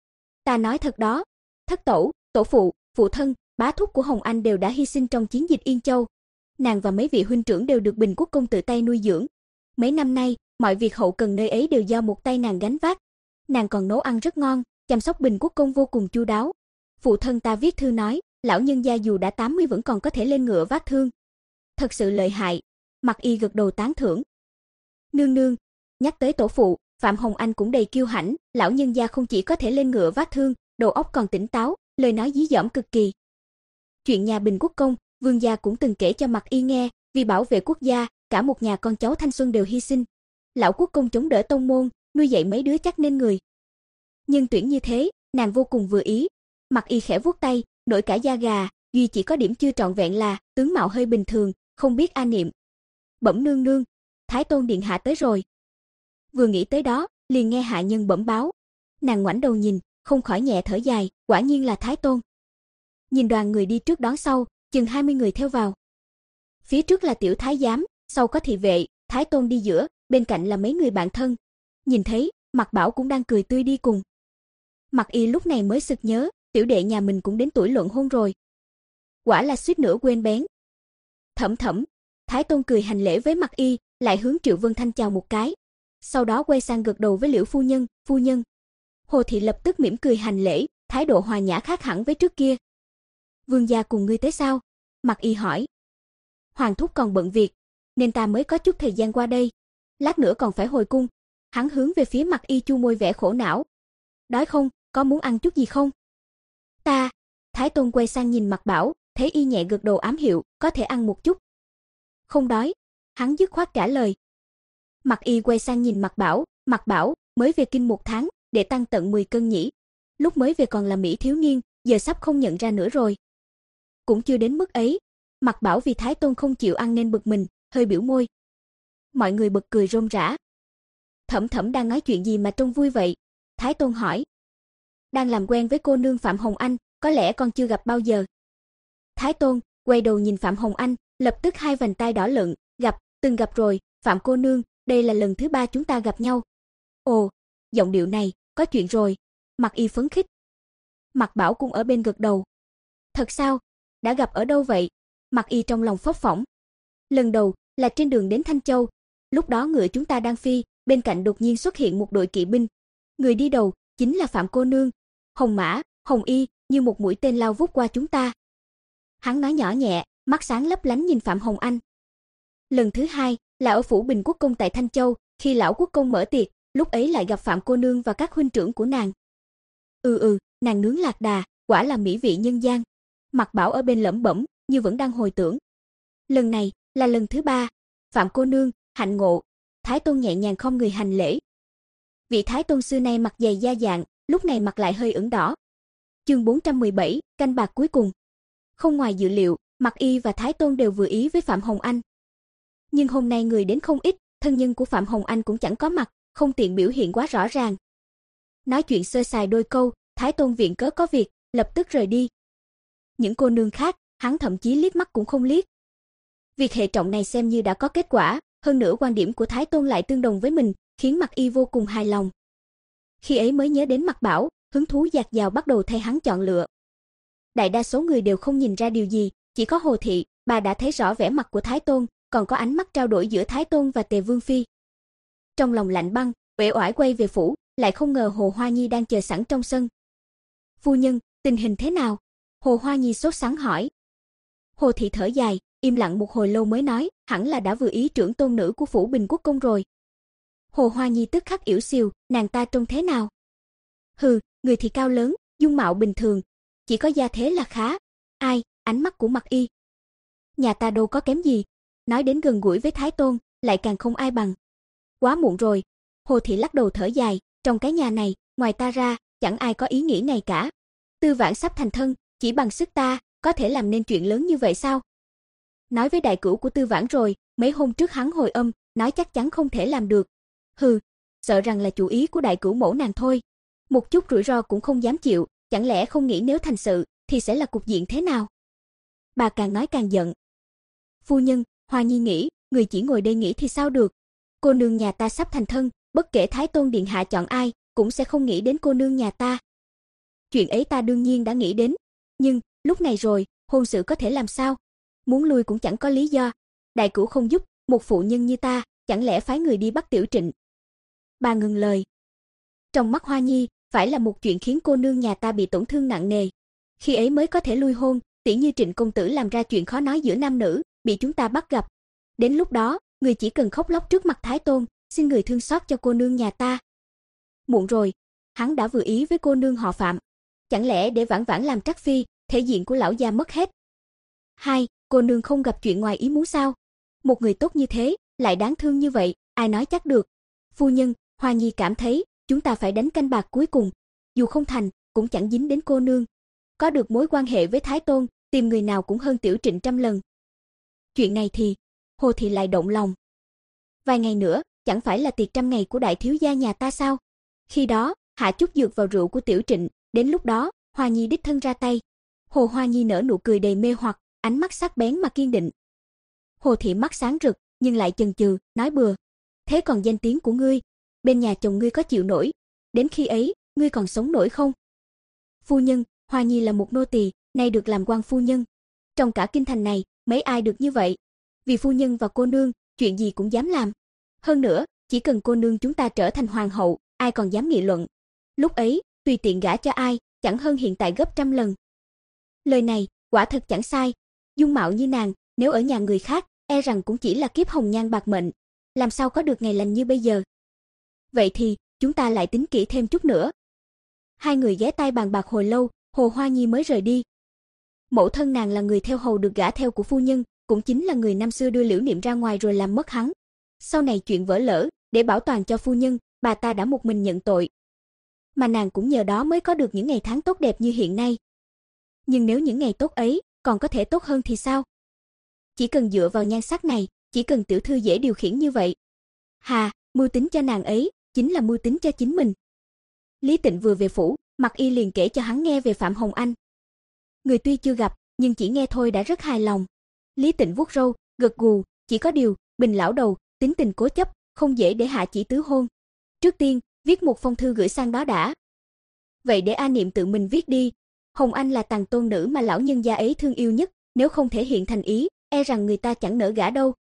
Ta nói thật đó, thất tổ, tổ phụ, phụ thân, bá thúc của Hồng Anh đều đã hy sinh trong chiến dịch Yên Châu. Nàng và mấy vị huynh trưởng đều được Bình Quốc công tự tay nuôi dưỡng. Mấy năm nay, mọi việc hậu cần nơi ấy đều do một tay nàng gánh vác. Nàng còn nấu ăn rất ngon, chăm sóc Bình Quốc công vô cùng chu đáo. Phụ thân ta viết thư nói, lão nhân gia dù đã tám mươi vẫn còn có thể lên ngựa vác thương. Thật sự lợi hại. Mặc Y gật đầu tán thưởng. Nương nương, nhắc tới tổ phụ, Phạm Hồng Anh cũng đầy kiêu hãnh, lão nhân gia không chỉ có thể lên ngựa vác thương, đầu óc còn tỉnh táo, lời nói dí dỏm cực kỳ. Chuyện nhà Bình Quốc công, vương gia cũng từng kể cho Mặc Y nghe, vì bảo vệ quốc gia, cả một nhà con cháu thanh xuân đều hy sinh. Lão quốc công chống đỡ tông môn, nuôi dạy mấy đứa chắc nên người. Nhưng tuyển như thế, nàng vô cùng vừa ý. Mặc Y khẽ vuốt tay, nổi cả da gà, duy chỉ có điểm chưa trọn vẹn là tướng mạo hơi bình thường, không biết a niệm. Bẩm nương nương, Thái tôn điện hạ tới rồi. Vừa nghĩ tới đó, liền nghe hạ nhân bẩm báo. Nàng ngoảnh đầu nhìn, không khỏi nhẹ thở dài, quả nhiên là Thái tôn. Nhìn đoàn người đi trước đón sau, chừng hai mươi người theo vào. Phía trước là tiểu thái giám, sau có thị vệ, Thái tôn đi giữa, bên cạnh là mấy người bạn thân. Nhìn thấy, Mạc Bảo cũng đang cười tươi đi cùng. Mặc Y lúc này mới sực nhớ, tiểu đệ nhà mình cũng đến tuổi luận hôn rồi. Quả là suýt nữa quên bén. Thẩm thẩm, Thái tôn cười hành lễ với Mặc Y, lại hướng Triệu Vân Thanh chào một cái. Sau đó quay sang gật đầu với Liễu phu nhân, phu nhân. Hồ Thị lập tức mỉm cười hành lễ, thái độ hòa nhã khác hẳn với trước kia. Vương gia cùng ngươi tới sao? Mặc Y hỏi. Hoàng thúc còn bận việc, nên ta mới có chút thời gian qua đây. Lát nữa còn phải hồi cung. Hắn hướng về phía Mặc Y chu môi vẻ khổ não. Đói không, có muốn ăn chút gì không? Ta, Thái tôn quay sang nhìn Mạc Bảo, thấy y nhẹ gật đầu ám hiệu, có thể ăn một chút. Không đói, hắn dứt khoát trả lời. Mạc Y quay sang nhìn Mạc Bảo, Mạc Bảo, mới về kinh một tháng, để tăng tận mười cân nhỉ. Lúc mới về còn là mỹ thiếu niên, giờ sắp không nhận ra nữa rồi. Cũng chưa đến mức ấy. Mạc Bảo vì Thái tôn không chịu ăn nên bực mình, hơi biểu môi. Mọi người bật cười rôm rã. Thẩm thẩm đang nói chuyện gì mà trông vui vậy? Thái tôn hỏi. Đang làm quen với cô nương Phạm Hồng Anh, có lẽ con chưa gặp bao giờ. Thái tôn quay đầu nhìn Phạm Hồng Anh, lập tức hai vành tai đỏ lựng, gặp, từng gặp rồi, Phạm cô nương, đây là lần thứ ba chúng ta gặp nhau. Ồ, giọng điệu này, có chuyện rồi. Mạc Y phấn khích. Mạc Bảo cũng ở bên gật đầu. Thật sao? Đã gặp ở đâu vậy? Mạc Y trong lòng phấp phỏng. Lần đầu là trên đường đến Thanh Châu, lúc đó ngựa chúng ta đang phi, bên cạnh đột nhiên xuất hiện một đội kỵ binh. Người đi đầu chính là Phạm cô nương, hồng mã, hồng y, như một mũi tên lao vút qua chúng ta. Hắn nói nhỏ nhẹ, mắt sáng lấp lánh nhìn Phạm Hồng Anh. Lần thứ hai là ở phủ Bình Quốc công tại Thanh Châu, khi lão quốc công mở tiệc, lúc ấy lại gặp Phạm cô nương và các huynh trưởng của nàng. Ừ ừ, nàng nướng lạc đà, quả là mỹ vị nhân gian. Mạc Bảo ở bên lẩm bẩm, như vẫn đang hồi tưởng. Lần này là lần thứ ba, Phạm cô nương, hạnh ngộ. Thái tôn nhẹ nhàng khom người hành lễ. Vị Thái tôn xưa nay mặt dày da dạng, lúc này mặt lại hơi ửng đỏ. Chương bốn trăm mười bảy, canh bạc cuối cùng. Không ngoài dự liệu, Mạc Y và Thái tôn đều vừa ý với Phạm Hồng Anh. Nhưng hôm nay người đến không ít, thân nhân của Phạm Hồng Anh cũng chẳng có mặt, không tiện biểu hiện quá rõ ràng. Nói chuyện sơ sài đôi câu, Thái tôn viện cớ có việc, lập tức rời đi. Những cô nương khác, hắn thậm chí liếc mắt cũng không liếc. Việc hệ trọng này xem như đã có kết quả, hơn nữa quan điểm của Thái tôn lại tương đồng với mình, khiến Mạc Y vô cùng hài lòng. Khi ấy mới nhớ đến Mạc Bảo, hứng thú dạt dào bắt đầu thay hắn chọn lựa. Đại đa số người đều không nhìn ra điều gì, chỉ có Hồ thị, bà đã thấy rõ vẻ mặt của Thái tôn, còn có ánh mắt trao đổi giữa Thái tôn và Tề Vương phi. Trong lòng lạnh băng, uể oải quay về phủ, lại không ngờ Hồ Hoa Nhi đang chờ sẵn trong sân. "Phu nhân, tình hình thế nào?" Hồ Hoa Nhi sốt sắng hỏi. Hồ thị thở dài, im lặng một hồi lâu mới nói, hẳn là đã vừa ý trưởng tôn nữ của phủ Bình Quốc công rồi. Hồ Hoa Nhi tức khắc ỉu xìu, nàng ta trông thế nào? Hừ, người thì cao lớn, dung mạo bình thường, chỉ có gia thế là khá. Ai? Ánh mắt của Mạc Y. Nhà ta đâu có kém gì, nói đến gần gũi với Thái tôn, lại càng không ai bằng. Quá muộn rồi. Hồ thị lắc đầu thở dài, trong cái nhà này, ngoài ta ra, chẳng ai có ý nghĩ này cả. Tư Vãn sắp thành thân, chỉ bằng sức ta, có thể làm nên chuyện lớn như vậy sao? Nói với đại cửu của Tư Vãn rồi, mấy hôm trước hắn hồi âm, nói chắc chắn không thể làm được. Hừ, sợ rằng là chủ ý của đại cửu mẫu nàng thôi. Một chút rủi ro cũng không dám chịu, chẳng lẽ không nghĩ nếu thành sự, thì sẽ là cục diện thế nào? Bà càng nói càng giận. Phu nhân, Hoa Nhi nghĩ, người chỉ ngồi đây nghĩ thì sao được? Cô nương nhà ta sắp thành thân, bất kể Thái tôn điện hạ chọn ai, cũng sẽ không nghĩ đến cô nương nhà ta. Chuyện ấy ta đương nhiên đã nghĩ đến, nhưng lúc này rồi, hôn sự có thể làm sao? Muốn lui cũng chẳng có lý do. Đại cửu không giúp, một phụ nhân như ta, chẳng lẽ phái người đi bắt Tiểu Trịnh? Bà ngừng lời. Trong mắt Hoa Nhi, phải là một chuyện khiến cô nương nhà ta bị tổn thương nặng nề. Khi ấy mới có thể lui hôn, tỉ như Trịnh công tử làm ra chuyện khó nói giữa nam nữ, bị chúng ta bắt gặp. Đến lúc đó, người chỉ cần khóc lóc trước mặt Thái tôn, xin người thương xót cho cô nương nhà ta. Muộn rồi, hắn đã vừa ý với cô nương họ Phạm. Chẳng lẽ để vãn vãn làm trắc phi, thể diện của lão gia mất hết? Hai, cô nương không gặp chuyện ngoài ý muốn sao? Một người tốt như thế, lại đáng thương như vậy, ai nói chắc được. Phu nhân, Hoa Nhi cảm thấy, chúng ta phải đánh canh bạc cuối cùng. Dù không thành, cũng chẳng dính đến cô nương. Có được mối quan hệ với Thái tôn, tìm người nào cũng hơn Tiểu Trịnh trăm lần. Chuyện này thì, Hồ thị lại động lòng. Vài ngày nữa, chẳng phải là tiệc trăm ngày của đại thiếu gia nhà ta sao? Khi đó, hạ chút dược vào rượu của Tiểu Trịnh, đến lúc đó, Hoa Nhi đích thân ra tay. Hồ Hoa Nhi nở nụ cười đầy mê hoặc, ánh mắt sắc bén mà kiên định. Hồ thị mắt sáng rực, nhưng lại chần chừ, nói bừa. Thế còn danh tiếng của ngươi, bên nhà chồng ngươi có chịu nổi? Đến khi ấy, ngươi còn sống nổi không? Phu nhân, Hoa Nhi là một nô tỳ, nay được làm quan phu nhân. Trong cả kinh thành này, mấy ai được như vậy? Vì phu nhân và cô nương, chuyện gì cũng dám làm. Hơn nữa, chỉ cần cô nương chúng ta trở thành hoàng hậu, ai còn dám nghị luận. Lúc ấy, tùy tiện gả cho ai, chẳng hơn hiện tại gấp trăm lần. Lời này, quả thật chẳng sai. Dung mạo như nàng, nếu ở nhà người khác, e rằng cũng chỉ là kiếp hồng nhan bạc mệnh. Làm sao có được ngày lành như bây giờ? Vậy thì, chúng ta lại tính kỹ thêm chút nữa. Hai người ghé tai bàn bạc hồi lâu, Hồ Hoa Nhi mới rời đi. Mẫu thân nàng là người theo hầu được gả theo của phu nhân, cũng chính là người năm xưa đưa Liễu Niệm ra ngoài rồi làm mất hắn. Sau này chuyện vỡ lỡ, để bảo toàn cho phu nhân, bà ta đã một mình nhận tội. Mà nàng cũng nhờ đó mới có được những ngày tháng tốt đẹp như hiện nay. Nhưng nếu những ngày tốt ấy còn có thể tốt hơn thì sao? Chỉ cần dựa vào nhan sắc này, chỉ cần tiểu thư dễ điều khiển như vậy. Hà, mưu tính cho nàng ấy, chính là mưu tính cho chính mình. Lý Tịnh vừa về phủ, Mạc Y liền kể cho hắn nghe về Phạm Hồng Anh. Người tuy chưa gặp, nhưng chỉ nghe thôi đã rất hài lòng. Lý Tịnh vuốt râu, gật gù, chỉ có điều, Bình lão đầu, tính tình cố chấp, không dễ để hạ chỉ tứ hôn. Trước tiên, viết một phong thư gửi sang đó đã. Vậy để A Niệm tự mình viết đi. Hồng Anh là tàng tôn nữ mà lão nhân gia ấy thương yêu nhất, nếu không thể hiện thành ý, e rằng người ta chẳng nỡ gả đâu.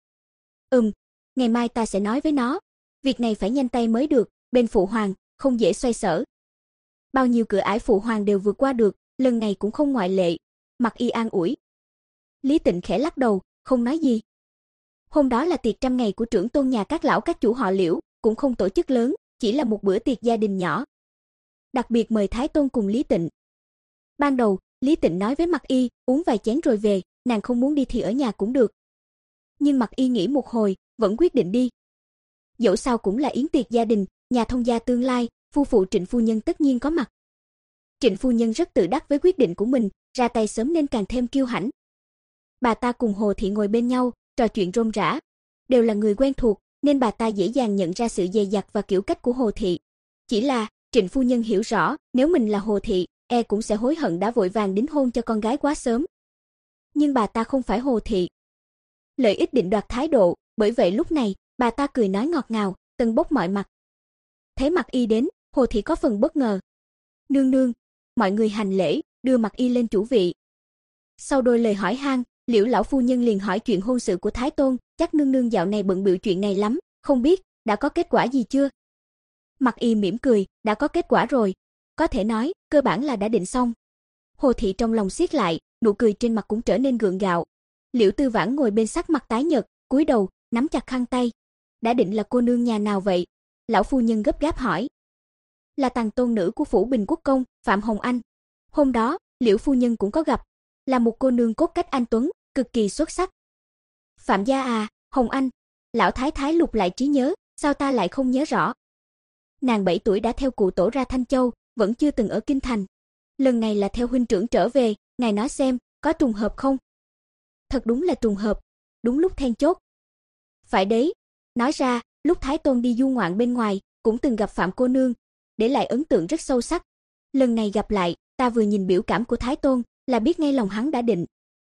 Ừm, ngày mai ta sẽ nói với nó. Việc này phải nhanh tay mới được, bên phụ hoàng, không dễ xoay sở. Bao nhiêu cửa ải phụ hoàng đều vượt qua được, lần này cũng không ngoại lệ. Mặc Y an ủi. Lý Tịnh khẽ lắc đầu, không nói gì. Hôm đó là tiệc trăm ngày của trưởng tôn nhà các lão các chủ họ Liễu, cũng không tổ chức lớn, chỉ là một bữa tiệc gia đình nhỏ. Đặc biệt mời Thái Tôn cùng Lý Tịnh. Ban đầu, Lý Tịnh nói với Mặc Y, uống vài chén rồi về, nàng không muốn đi thì ở nhà cũng được. Nhưng Mặc Y nghĩ một hồi, vẫn quyết định đi. Dẫu sao cũng là yến tiệc gia đình, nhà thông gia tương lai, phu phụ Trịnh phu nhân tất nhiên có mặt. Trịnh phu nhân rất tự đắc với quyết định của mình, ra tay sớm nên càng thêm kiêu hãnh. Bà ta cùng Hồ Thị ngồi bên nhau, trò chuyện rôm rả. Đều là người quen thuộc, nên bà ta dễ dàng nhận ra sự dè dặt và kiểu cách của Hồ Thị. Chỉ là, Trịnh phu nhân hiểu rõ, nếu mình là Hồ Thị, e cũng sẽ hối hận đã vội vàng đính hôn cho con gái quá sớm. Nhưng bà ta không phải Hồ Thị. Lợi ích định đoạt thái độ, bởi vậy lúc này, bà ta cười nói ngọt ngào, tâng bốc mọi mặt. Thấy Mặc Y đến, Hồ Thị có phần bất ngờ. Nương nương, mọi người hành lễ, đưa Mặc Y lên chủ vị. Sau đôi lời hỏi han, Liễu lão phu nhân liền hỏi chuyện hôn sự của Thái Tôn, chắc nương nương dạo này bận bịu chuyện này lắm, không biết đã có kết quả gì chưa? Mặc Y mỉm cười, đã có kết quả rồi, có thể nói, cơ bản là đã định xong. Hồ Thị trong lòng siết lại, nụ cười trên mặt cũng trở nên gượng gạo. Liễu Tư Vãn ngồi bên sắc mặt tái nhợt, cúi đầu, nắm chặt khăn tay. Đã định là cô nương nhà nào vậy? Lão phu nhân gấp gáp hỏi. Là tàng tôn nữ của phủ Bình Quốc công, Phạm Hồng Anh. Hôm đó, Liễu phu nhân cũng có gặp, là một cô nương cốt cách anh tuấn, cực kỳ xuất sắc. Phạm gia à, Hồng Anh. Lão thái thái lục lại trí nhớ, sao ta lại không nhớ rõ? Nàng bảy tuổi đã theo cụ tổ ra Thanh Châu, vẫn chưa từng ở kinh thành. Lần này là theo huynh trưởng trở về, ngài nói xem, có trùng hợp không? Thật đúng là trùng hợp, đúng lúc then chốt. Phải đấy, nói ra, lúc Thái Tôn đi du ngoạn bên ngoài, cũng từng gặp Phạm cô nương, để lại ấn tượng rất sâu sắc. Lần này gặp lại, ta vừa nhìn biểu cảm của Thái Tôn, là biết ngay lòng hắn đã định.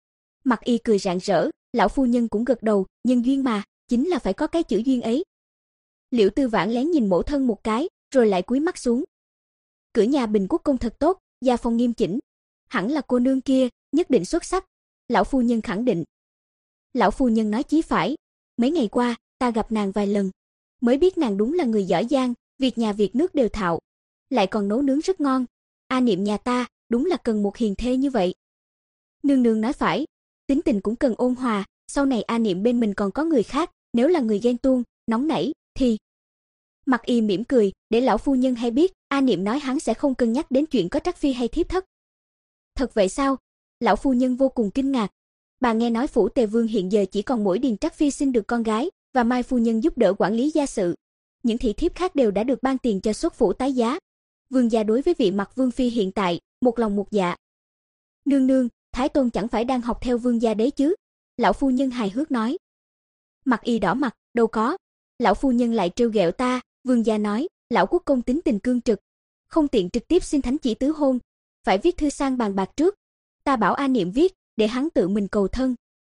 Mặc Y cười rạng rỡ, lão phu nhân cũng gật đầu, nhân duyên mà, chính là phải có cái chữ duyên ấy. Liễu Tư Vãn lén nhìn mẫu thân một cái, rồi lại cúi mắt xuống. Cửa nhà Bình Quốc công thật tốt, gia phong nghiêm chỉnh, hẳn là cô nương kia, nhất định xuất sắc. Lão phu nhân khẳng định. Lão phu nhân nói chí phải, mấy ngày qua, ta gặp nàng vài lần, mới biết nàng đúng là người giỏi giang, việc nhà việc nước đều thạo, lại còn nấu nướng rất ngon. A Niệm nhà ta, đúng là cần một hiền thê như vậy. Nương nương nói phải, tính tình cũng cần ôn hòa, sau này A Niệm bên mình còn có người khác, nếu là người ghen tuông, nóng nảy, thì... Mặc Y mỉm cười, để lão phu nhân hay biết, A Niệm nói hắn sẽ không cân nhắc đến chuyện có trắc phi hay thiếp thất. Thật vậy sao? Lão phu nhân vô cùng kinh ngạc. Bà nghe nói phủ Tề Vương hiện giờ chỉ còn mỗi Điền Trắc phi sinh được con gái, và Mai phu nhân giúp đỡ quản lý gia sự. Những thị thiếp khác đều đã được ban tiền cho xuất phủ tái giá. Vương gia đối với vị Mặc Vương phi hiện tại, một lòng một dạ. Nương nương, Thái Tôn chẳng phải đang học theo vương gia đấy chứ? Lão phu nhân hài hước nói. Mặc Y đỏ mặt, đâu có. Lão phu nhân lại trêu ghẹo ta, vương gia nói, lão quốc công tính tình cương trực, không tiện trực tiếp xin thánh chỉ tứ hôn, phải viết thư sang bàn bạc trước. Ta bảo A Niệm viết, để hắn tự mình cầu thân.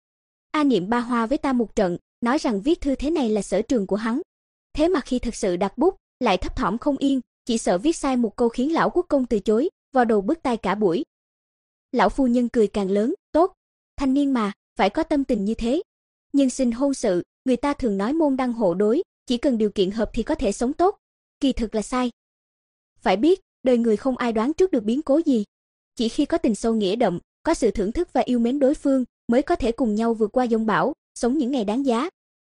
A Niệm ba hoa với ta một trận, nói rằng viết thư thế này là sở trường của hắn. Thế mà khi thật sự đặt bút, lại thấp thỏm không yên, chỉ sợ viết sai một câu khiến lão quốc công từ chối, vào đầu bứt tai cả buổi. Lão phu nhân cười càng lớn, tốt, thanh niên mà, phải có tâm tình như thế. Nhưng xin hôn sự, người ta thường nói môn đăng hộ đối, chỉ cần điều kiện hợp thì có thể sống tốt. Kỳ thực là sai. Phải biết, đời người không ai đoán trước được biến cố gì. Chỉ khi có tình sâu nghĩa đậm, có sự thưởng thức và yêu mến đối phương, mới có thể cùng nhau vượt qua giông bão, sống những ngày đáng giá.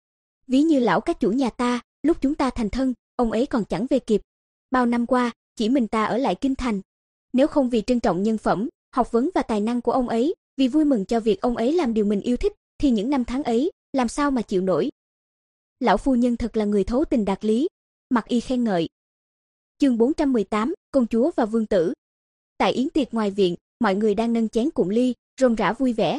Ví như lão các chủ nhà ta, lúc chúng ta thành thân, ông ấy còn chẳng về kịp. Bao năm qua, chỉ mình ta ở lại kinh thành. Nếu không vì trân trọng nhân phẩm, học vấn và tài năng của ông ấy, vì vui mừng cho việc ông ấy làm điều mình yêu thích, thì những năm tháng ấy, làm sao mà chịu nổi. Lão phu nhân thật là người thấu tình đạt lý. Mặc Y khen ngợi. Chương bốn trăm mười tám, công chúa và vương tử. Tại yến tiệc ngoài viện, mọi người đang nâng chén cụng ly, rôm rả vui vẻ.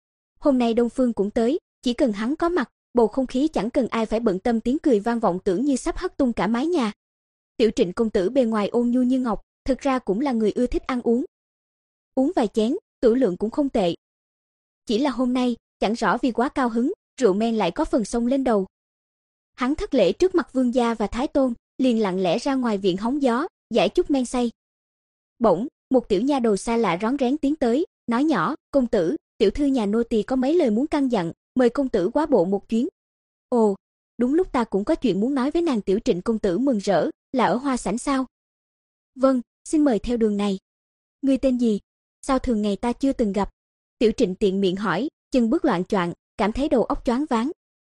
Hôm nay Đông Phương cũng tới, chỉ cần hắn có mặt, bầu không khí chẳng cần ai phải bận tâm, tiếng cười vang vọng tưởng như sắp hất tung cả mái nhà. Tiểu Trịnh công tử bề ngoài ôn nhu như ngọc, thực ra cũng là người ưa thích ăn uống. Uống vài chén, tửu lượng cũng không tệ. Chỉ là hôm nay, chẳng rõ vì quá cao hứng, rượu men lại có phần xông lên đầu. Hắn thất lễ trước mặt vương gia và thái tôn, liền lặng lẽ ra ngoài viện hóng gió, giải chút men say. Bỗng, một tiểu nha đầu xa lạ rón rén tiến tới, nói nhỏ, công tử, tiểu thư nhà nô tỳ có mấy lời muốn căn dặn, mời công tử quá bộ một chuyến. Ồ, đúng lúc ta cũng có chuyện muốn nói với nàng. Tiểu Trịnh công tử mừng rỡ, là ở hoa sảnh sao? Vâng, xin mời theo đường này. Ngươi tên gì? Sao thường ngày ta chưa từng gặp? Tiểu Trịnh tiện miệng hỏi, chân bước loạn choạng, cảm thấy đầu óc choáng váng.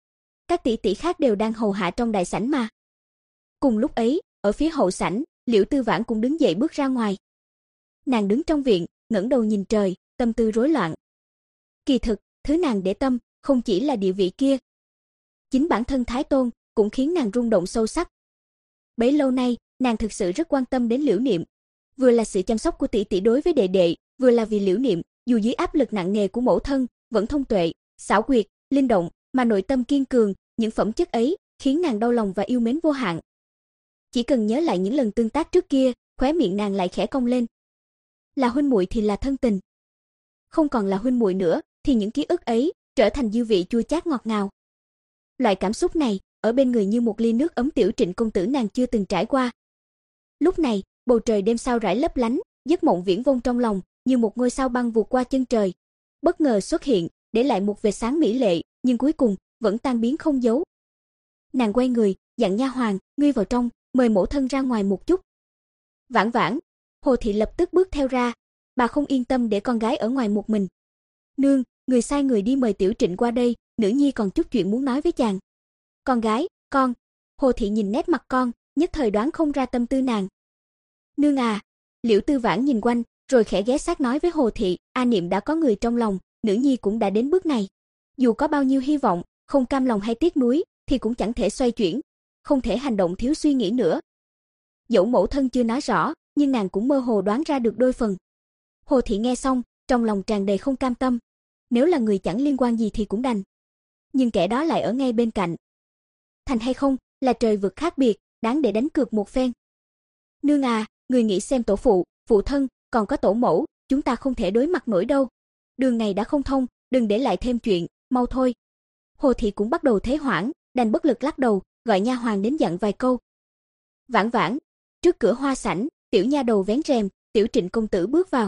Các tỷ tỷ khác đều đang hầu hạ trong đại sảnh mà. Cùng lúc ấy, ở phía hậu sảnh, Liễu Tư Vãn cũng đứng dậy bước ra ngoài. Nàng đứng trong viện, ngẩng đầu nhìn trời, tâm tư rối loạn. Kỳ thực, thứ nàng để tâm không chỉ là địa vị kia, chính bản thân Thái Tôn cũng khiến nàng rung động sâu sắc. Bấy lâu nay, nàng thực sự rất quan tâm đến Liễu Niệm, vừa là sự chăm sóc của tỷ tỷ đối với đệ đệ, vừa là vì Liễu Niệm, dù dưới áp lực nặng nề của mẫu thân, vẫn thông tuệ, xảo quyệt, linh động, mà nội tâm kiên cường, những phẩm chất ấy khiến nàng đau lòng và yêu mến vô hạn. Chỉ cần nhớ lại những lần tương tác trước kia, khóe miệng nàng lại khẽ cong lên. Là huynh muội thì là thân tình, không còn là huynh muội nữa thì những ký ức ấy trở thành dư vị chua chát ngọt ngào. Loại cảm xúc này, ở bên người như một ly nước ấm. Tiểu Trịnh công tử nàng chưa từng trải qua. Lúc này, bầu trời đêm sao rải lấp lánh, giấc mộng viễn vông trong lòng, như một ngôi sao băng vụt qua chân trời, bất ngờ xuất hiện, để lại một vệt sáng mỹ lệ, nhưng cuối cùng vẫn tan biến không dấu. Nàng quay người, dặn nha hoàn, ngươi vào trong, mời mẫu thân ra ngoài một chút. Vãn Vãn, Hồ thị lập tức bước theo ra, bà không yên tâm để con gái ở ngoài một mình. Nương, người sai người đi mời Tiểu Trịnh qua đây, nữ nhi còn chút chuyện muốn nói với chàng. Con gái, con. Hồ thị nhìn nét mặt con, nhất thời đoán không ra tâm tư nàng. Nương à. Liễu Tư Vãn nhìn quanh, rồi khẽ ghé sát nói với Hồ thị, A Niệm đã có người trong lòng, nữ nhi cũng đã đến bước này. Dù có bao nhiêu hy vọng, không cam lòng hay tiếc nuối, thì cũng chẳng thể xoay chuyển, không thể hành động thiếu suy nghĩ nữa. Dẫu mẫu thân chưa nói rõ, nhưng nàng cũng mơ hồ đoán ra được đôi phần. Hồ thị nghe xong, trong lòng tràn đầy không cam tâm. Nếu là người chẳng liên quan gì thì cũng đành, nhưng kẻ đó lại ở ngay bên cạnh. Thành hay không, là trời vực khác biệt, đáng để đánh cược một phen. Nương à, người nghĩ xem, tổ phụ, phụ thân, còn có tổ mẫu, chúng ta không thể đối mặt nổi đâu. Đường này đã không thông, đừng để lại thêm chuyện, mau thôi. Hồ thị cũng bắt đầu thế hoảng, đành bất lực lắc đầu, gọi nha hoàn đến dặn vài câu. Vãn Vãn, trước cửa hoa sảnh, tiểu nha đầu vén rèm, Tiểu Trịnh công tử bước vào.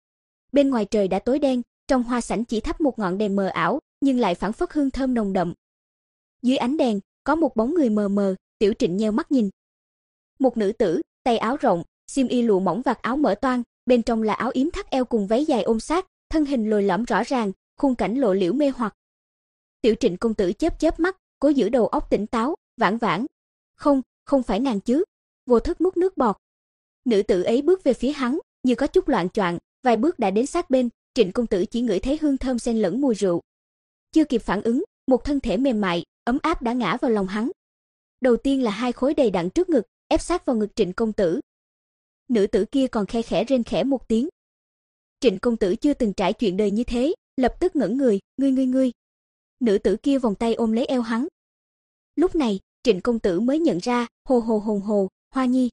Bên ngoài trời đã tối đen, trong hoa sảnh chỉ thắp một ngọn đèn mờ ảo, nhưng lại phảng phất hương thơm nồng đậm. Dưới ánh đèn, có một bóng người mờ mờ. Tiểu Trịnh nheo mắt nhìn. Một nữ tử, tay áo rộng, xiêm y lụa mỏng, vạt áo mở toang, bên trong là áo yếm thắt eo cùng váy dài ôm sát, thân hình lồi lõm rõ ràng, khung cảnh lộ liễu mê hoặc. Tiểu Trịnh công tử chớp chớp mắt, cố giữ đầu óc tỉnh táo. Vãn Vãn, không, không phải nàng chứ. Vô thức nuốt nước bọt. Nữ tử ấy bước về phía hắn, như có chút loạn choạng, vài bước đã đến sát bên. Trịnh công tử chỉ ngửi thấy hương thơm xen lẫn mùi rượu, chưa kịp phản ứng, một thân thể mềm mại, ấm áp đã ngã vào lòng hắn. Đầu tiên là hai khối đầy đặn trước ngực, ép sát vào ngực Trịnh công tử. Nữ tử kia còn khe khẽ rên khẽ một tiếng. Trịnh công tử chưa từng trải chuyện đời như thế, lập tức ngẩn người, ngươi ngươi ngươi. Nữ tử kia vòng tay ôm lấy eo hắn. Lúc này, Trịnh công tử mới nhận ra, hồ hồ hồn hồ, Hoa Nhi.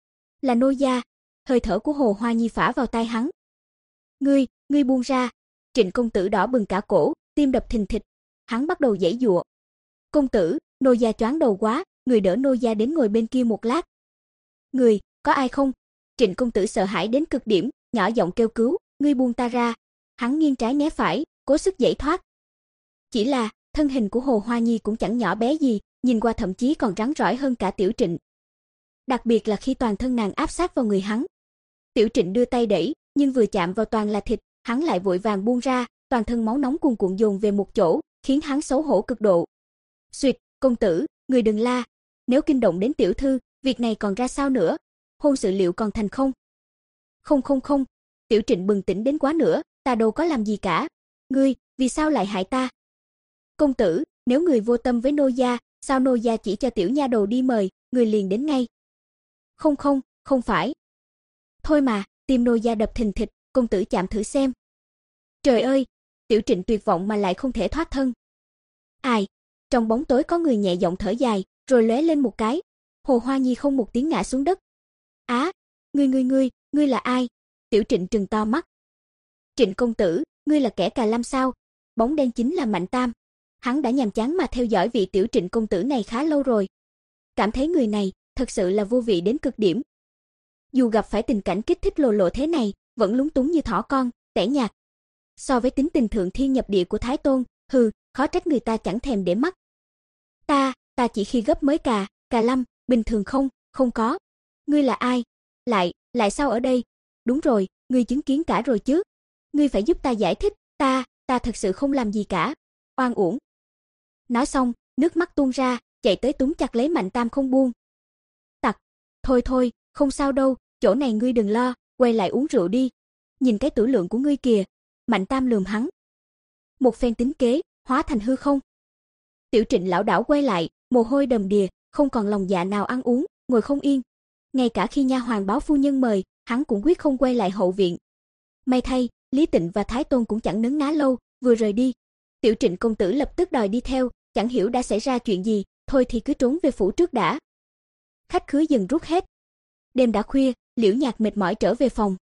Là nô gia. Hơi thở của Hồ Hoa Nhi phả vào tai hắn. Ngươi, ngươi buông ra. Trịnh công tử đỏ bừng cả cổ, tim đập thình thịch. Hắn bắt đầu giãy giụa. Công tử, nô gia choáng đầu quá, người đỡ nô gia đến ngồi bên kia một lát. Người, có ai không? Trịnh công tử sợ hãi đến cực điểm, nhỏ giọng kêu cứu, ngươi buông ta ra. Hắn nghiêng trái né phải, cố sức giãy thoát. Chỉ là, thân hình của Hồ Hoa Nhi cũng chẳng nhỏ bé gì, nhìn qua thậm chí còn rắn rỏi hơn cả Tiểu Trịnh. Đặc biệt là khi toàn thân nàng áp sát vào người hắn. Tiểu Trịnh đưa tay đẩy, nhưng vừa chạm vào toàn là thịt, hắn lại vội vàng buông ra, toàn thân máu nóng cuồn cuộn dồn về một chỗ, khiến hắn xấu hổ cực độ. Xuyệt, công tử, người đừng la, nếu kinh động đến tiểu thư, việc này còn ra sao nữa? Hôn sự liệu còn thành không? Không không không, Tiểu Trịnh bừng tỉnh đến quá nữa, ta đâu có làm gì cả. Ngươi, vì sao lại hại ta? Công tử, nếu người vô tâm với nô gia, sao nô gia chỉ cho tiểu nha đầu đi mời, người liền đến ngay? Không không, không phải. Thôi mà, tim nô gia đập thình thịch, công tử chạm thử xem. Trời ơi, Tiểu Trịnh tuyệt vọng mà lại không thể thoát thân. Ai? Trong bóng tối có người nhẹ giọng thở dài, rồi lóe lên một cái. Hồ Hoa Nhi không một tiếng ngã xuống đất. Á, ngươi ngươi ngươi, ngươi là ai? Tiểu Trịnh trừng to mắt. Trịnh công tử, ngươi là kẻ cà lam sao? Bóng đen chính là Mạnh Tam. Hắn đã nhàm chán mà theo dõi vị Tiểu Trịnh công tử này khá lâu rồi. Cảm thấy người này thật sự là vô vị đến cực điểm. Dù gặp phải tình cảnh kích thích lộ lộ thế này, vẫn lúng túng như thỏ con, tẻ nhạt. So với tính tình thượng thiên nhập địa của Thái Tôn, hừ, khó trách người ta chẳng thèm để mắt. Ta, ta chỉ khi gấp mới cà, cà lâm, bình thường không, không có. Ngươi là ai? Lại, lại sao ở đây? Đúng rồi, ngươi chứng kiến cả rồi chứ? Ngươi phải giúp ta giải thích, ta, ta thật sự không làm gì cả. Oan uổng. Nói xong, nước mắt tuôn ra, chạy tới túm chặt lấy Mạnh Tam không buông. Tặc, thôi thôi, không sao đâu, chỗ này ngươi đừng lo, quay lại uống rượu đi. Nhìn cái tử lượng của ngươi kìa. Mạnh Tam lườm hắn. Một phen tính kế, hóa thành hư không. Tiểu Trịnh lão đảo quay lại, mồ hôi đầm đìa, không còn lòng dạ nào ăn uống, ngồi không yên. Ngay cả khi nha hoàn báo phu nhân mời, hắn cũng quyết không quay lại hậu viện. May thay, Lý Tịnh và Thái Tôn cũng chẳng nấn ná lâu, vừa rời đi. Tiểu Trịnh công tử lập tức đòi đi theo, chẳng hiểu đã xảy ra chuyện gì, thôi thì cứ trốn về phủ trước đã. Khách khứa dần rút hết. Đêm đã khuya, Liễu Nhạc mệt mỏi trở về phòng.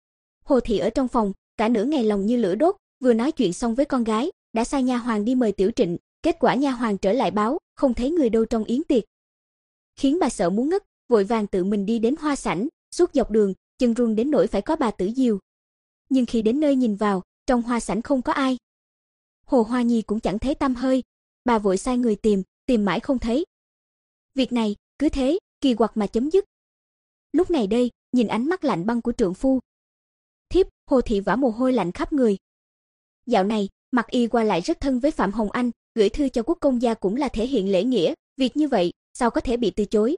Hồ Thị ở trong phòng, cả nửa ngày lòng như lửa đốt, vừa nói chuyện xong với con gái, đã sai nha hoàn đi mời Tiểu Trịnh, kết quả nha hoàn trở lại báo, không thấy người đâu trong yến tiệc. Khiến bà sợ muốn ngất, vội vàng tự mình đi đến hoa sảnh, suốt dọc đường, chân run đến nỗi phải có bà Tử Diều. Nhưng khi đến nơi nhìn vào, trong hoa sảnh không có ai. Hồ Hoa Nhi cũng chẳng thấy tăm hơi, bà vội sai người tìm, tìm mãi không thấy. Việc này, cứ thế, kỳ quặc mà chấm dứt. Lúc này đây, nhìn ánh mắt lạnh băng của trượng phu. Thiếp, Hồ Thị vã mồ hôi lạnh khắp người. Dạo này, Mặc Y qua lại rất thân với Phạm Hồng Anh, gửi thư cho quốc công gia cũng là thể hiện lễ nghĩa, việc như vậy, sao có thể bị từ chối.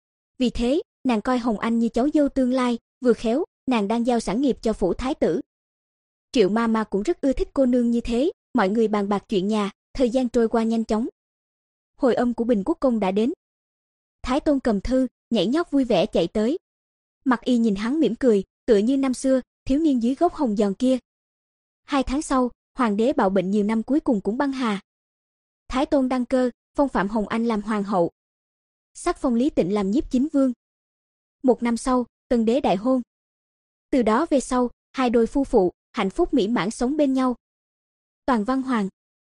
Vì thế, nàng coi Hồng Anh như cháu dâu tương lai, vừa khéo, nàng đang giao sản nghiệp cho phủ thái tử. Triệu ma ma cũng rất ưa thích cô nương như thế, mọi người bàn bạc chuyện nhà, thời gian trôi qua nhanh chóng. Hồi âm của Bình Quốc công đã đến. Thái Tôn cầm thư, nhảy nhót vui vẻ chạy tới. Mặc Y nhìn hắn mỉm cười, tựa như năm xưa, thiếu niên dưới gốc hồng giòn kia. Hai tháng sau, hoàng đế bạo bệnh nhiều năm cuối cùng cũng băng hà. Thái Tôn đăng cơ, phong Phạm Hồng Anh làm hoàng hậu. Sắc phong Lý Tịnh làm nhiếp chính vương. Một năm sau, tân đế đại hôn. Từ đó về sau, hai đôi phu phụ, hạnh phúc mỹ mãn sống bên nhau. Toàn Văn Hoàng